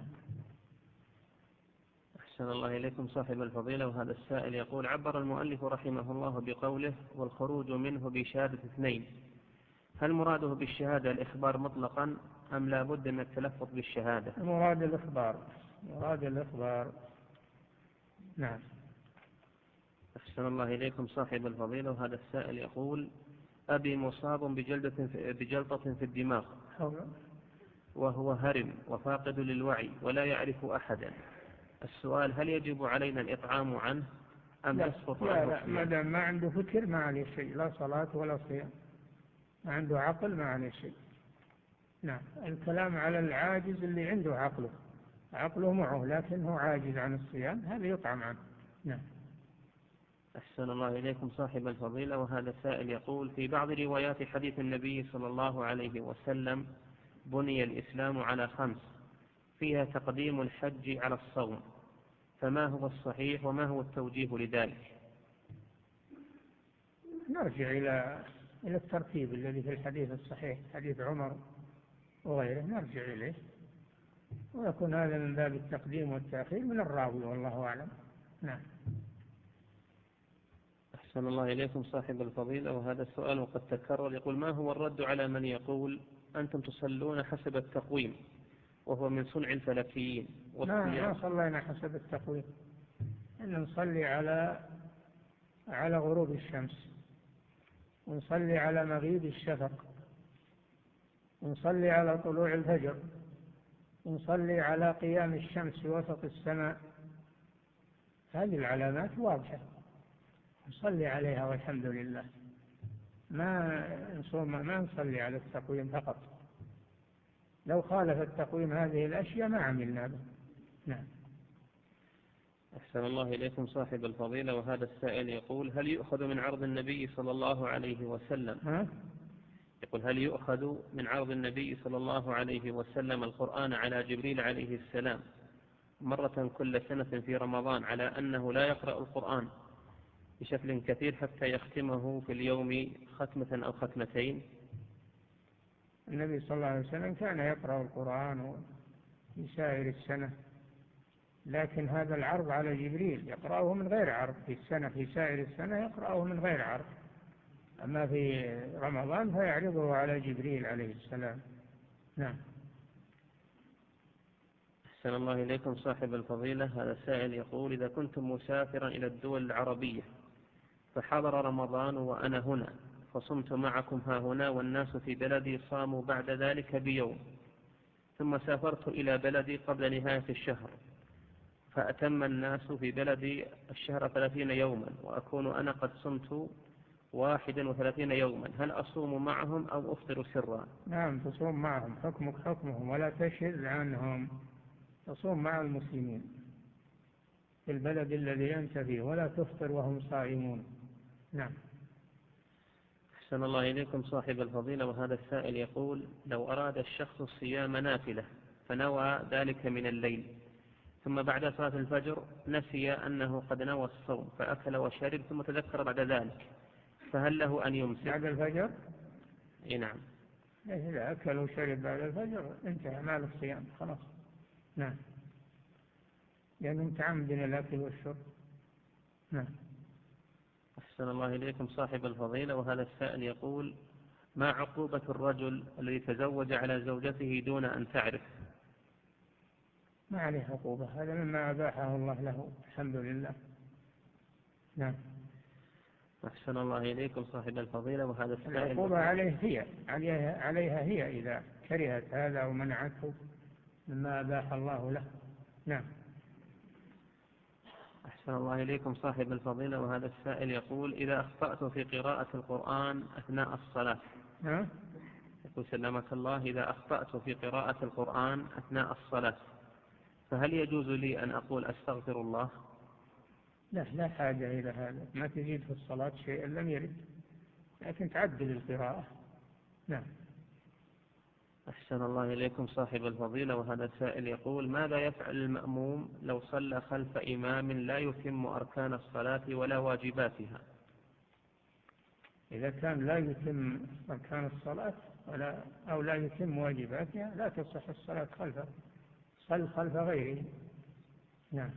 أحسن الله إليكم صاحب الفضيلة، وهذا السائل يقول: عبر المؤلف رحمه الله بقوله والخروج منه بشهادة اثنين، هل مراده بالشهادة الإخبار مطلقا أم لا بد من التلفظ بالشهادة؟ مراد الإخبار، مراد الإخبار. نعم. أحسن الله إليكم صاحب الفضيلة، وهذا السائل يقول: أبي مصاب بجلدة بجلطة في الدماغ وهو هرم وفاقد للوعي ولا يعرف أحدا، السؤال: هل يجب علينا الإطعام عنه أم يسقط عنه الصيام؟ لا، ما دام ما عنده فكر ما عليه شيء، لا صلاة ولا صيام. ما عنده عقل ما عليه شيء. نعم. الكلام على العاجز اللي عنده عقله، عقله معه لكنه عاجز عن الصيام، هذا يطعم عنه. نعم. أحسن الله إليكم صاحب الفضيلة، وهذا سائل يقول: في بعض روايات حديث النبي صلى الله عليه وسلم بني الإسلام على خمس، فيها تقديم الحج على الصوم، فما هو الصحيح وما هو التوجيه لذلك؟ نرجع إلى إلى الترتيب الذي في الحديث الصحيح، حديث عمر وغيره، نرجع إليه، ويكون هذا من باب التقديم والتأخير من الراوي، والله أعلم. نعم. أحسن الله إليكم صاحب الفضيلة، وهذا السؤال وقد تكرر، يقول: ما هو الرد على من يقول أنتم تصلون حسب التقويم وهو من صنع الفلكيين؟ ما ما صلينا حسب التقويم، إن نصلي على على غروب الشمس، ونصلي على مغيب الشفق، ونصلي على طلوع الفجر، ونصلي على قيام الشمس في وسط السماء. هذه العلامات واضحة نصلي عليها والحمد لله. ما نصوم ما نصلي على التقويم فقط، لو خالف التقويم هذه الأشياء ما عملنا به. نعم. أحسن الله إليكم صاحب الفضيلة، وهذا السائل يقول: هل يؤخذ من عرض النبي صلى الله عليه وسلم ها؟ يقول هل يؤخذ من عرض النبي صلى الله عليه وسلم القرآن على جبريل عليه السلام مرة كل سنة في رمضان على أنه لا يقرأ القرآن بشكل كثير حتى يختمه في اليوم ختمة أو ختمتين؟ النبي صلى الله عليه وسلم كان يقرأ القرآن في سائر السنة، لكن هذا العرض على جبريل يقرأه من غير عرض في السنة، في سائر السنة يقرأه من غير عرض، أما في رمضان فيعرضه على جبريل عليه السلام. نعم. أحسن الله إليكم صاحب الفضيلة، هذا سائل يقول: إذا كنت مسافرا إلى الدول العربية فحضر رمضان وأنا هنا، فصمت معكم ها هنا والناس في بلدي صاموا بعد ذلك بيوم، ثم سافرت إلى بلدي قبل نهاية الشهر فأتم الناس في بلدي الشهر ثلاثين يوما وأكون أنا قد صمت واحدا وثلاثين يوما، هل أصوم معهم أو أفطر سرا؟ نعم، تصوم معهم، حكمك حكمهم ولا تشهد عنهم، تصوم مع المسلمين في البلد الذي أنت فيه ولا تفطر وهم صائمون. نعم. أحسن الله إليكم صاحب الفضيلة، وهذا السائل يقول: لو أراد الشخص الصيام نافلة فنوى ذلك من الليل، ثم بعد صلاة الفجر نسي أنه قد نوى الصوم فأكل وشرب ثم تذكر بعد ذلك، فهل له أن يمسك؟ بعد الفجر؟ إيه نعم. إذا أكل وشرب بعد الفجر انتهى مال الصيام خلاص. نعم، لأنه متعمد الأكل والشرب. نعم. أحسن الله إليكم صاحب الفضيلة، وهذا السائل يقول: ما عقوبة الرجل الذي تزوج على زوجته دون أن تعرف؟ ما عليه عقوبة، هذا مما أباحه الله له، الحمد لله. نعم. أحسن الله إليكم صاحب الفضيلة، وهذا السائل العقوبة عليه هي عليها, عليها هي إذا كرهت هذا ومنعته مما أباح الله له. نعم. أحسن الله إليكم صاحب الفضيلة، وهذا السائل يقول: إذا أخطأت في قراءة القرآن أثناء الصلاة، ها؟ يقول سلمك الله: إذا أخطأت في قراءة القرآن أثناء الصلاة فهل يجوز لي أن أقول أستغفر الله؟ لا لا حاجة إلى هذا، ما تزيد في الصلاة شيئا لم يرد، لكن تعدل القراءة. نعم. أحسن الله إليكم صاحب الفضيلة، وهذا السائل يقول: ماذا يفعل المأموم لو صلى خلف إمام لا يتم أركان الصلاة ولا واجباتها؟ إذا كان لا يتم أركان الصلاة ولا أو لا يتم واجباتها لا تصح الصلاة خلفه، صل خلف غيره. نعم،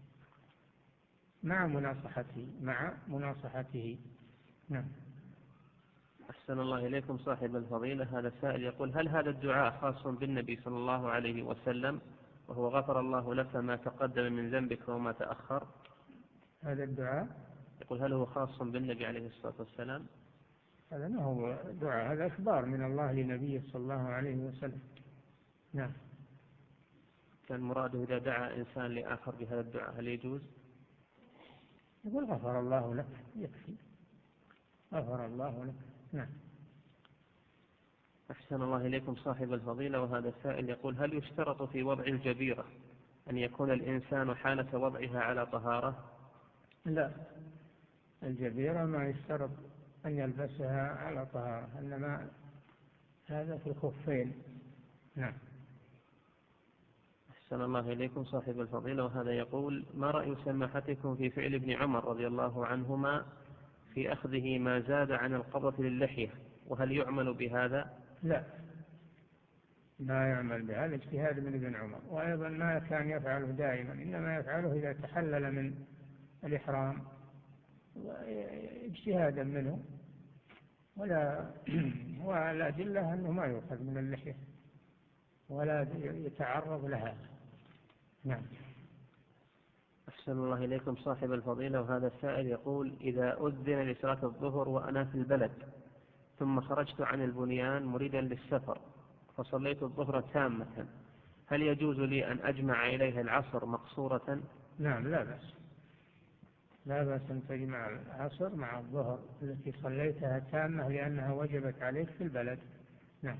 مع مناصحته مع مناصحته. نعم. أحسن الله إليكم صاحب الفضيلة، هذا السائل يقول: هل هذا الدعاء خاص بالنبي صلى الله عليه وسلم وهو غفر الله لك ما تقدم من ذنبك وما تأخر؟ هذا الدعاء يقول: هل هو خاص بالنبي عليه الصلاة والسلام؟ هذا ما هو دعاء، هذا إخبار من الله لنبيه صلى الله عليه وسلم. نعم. كان مراده إذا دعا إنسان لآخر بهذا الدعاء هل يجوز؟ يقول غفر الله لك، يكفي غفر الله لك. نعم. أحسن الله إليكم صاحب الفضيلة، وهذا السائل يقول: هل يشترط في وضع الجبيرة أن يكون الإنسان حالة وضعها على طهارة؟ لا، الجبيرة ما يشترط أن يلبسها على طهارة، إنما هذا في الخفين. نعم. أحسن الله إليكم صاحب الفضيلة، وهذا يقول: ما رأي سماحتكم في فعل ابن عمر رضي الله عنهما في أخذه ما زاد عن القبضة للحية، وهل يعمل بهذا؟ لا، ما يعمل بهذا اجتهاد من ابن عمر، وأيضا ما كان يفعله دائما، إنما يفعله إذا تحلل من الإحرام اجتهادا منه، ولا والأدلة أنه ما يؤخذ من اللحية ولا يتعرض لها. نعم. أحسن الله إليكم صاحب الفضيلة، وهذا السائل يقول: إذا أذن لصلاة الظهر وأنا في البلد ثم خرجت عن البنيان مريدا للسفر فصليت الظهر تامة، هل يجوز لي أن أجمع إليها العصر مقصورة؟ نعم، لا بأس، لا بأس أن تجمع العصر مع الظهر التي صليتها تامة لأنها وجبت عليك في البلد. نعم.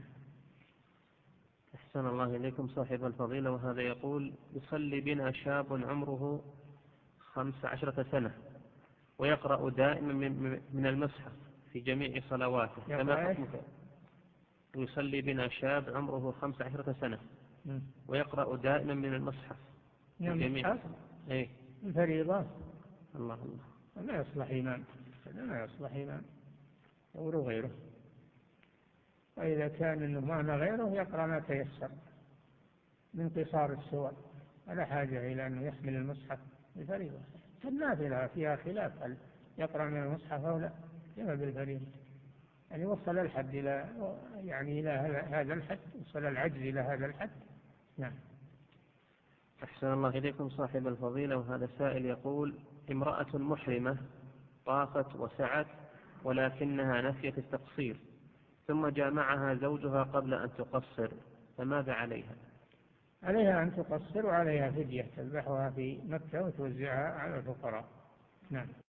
أحسن الله إليكم صاحب الفضيلة، وهذا يقول: يصلي بنا شاب عمره خمس عشرة سنة ويقرأ دائما من المصحف في جميع صلواته، فما حكمه؟ يصلي بنا شاب عمره خمس عشرة سنة ويقرأ دائما من المصحف في جميع ايه الفريضة. الله الله، ما يصلح إمام، ما يصلح إمام، يقول غيره. وإذا كان إنه ما غيره يقرأ ما تيسر من قصار السور، ولا حاجة إلى أنه يحمل المصحف بالفريضة. النافلة فيها خلاف، هل يقرأ من المصحف أو لا، كما بالفريضة. يعني وصل الحد إلى يعني إلى هذا الحد، وصل العجز إلى هذا الحد. نعم. أحسن الله إليكم صاحب الفضيلة، وهذا سائل يقول: امرأة محرمة طافت وسعت ولكنها نسيت التقصير، ثم جامعها زوجها قبل أن تقصر، فماذا عليها؟ عليها أن تقصر، وعليها فدية تذبحها في مكة وتوزعها على الفقراء. نعم.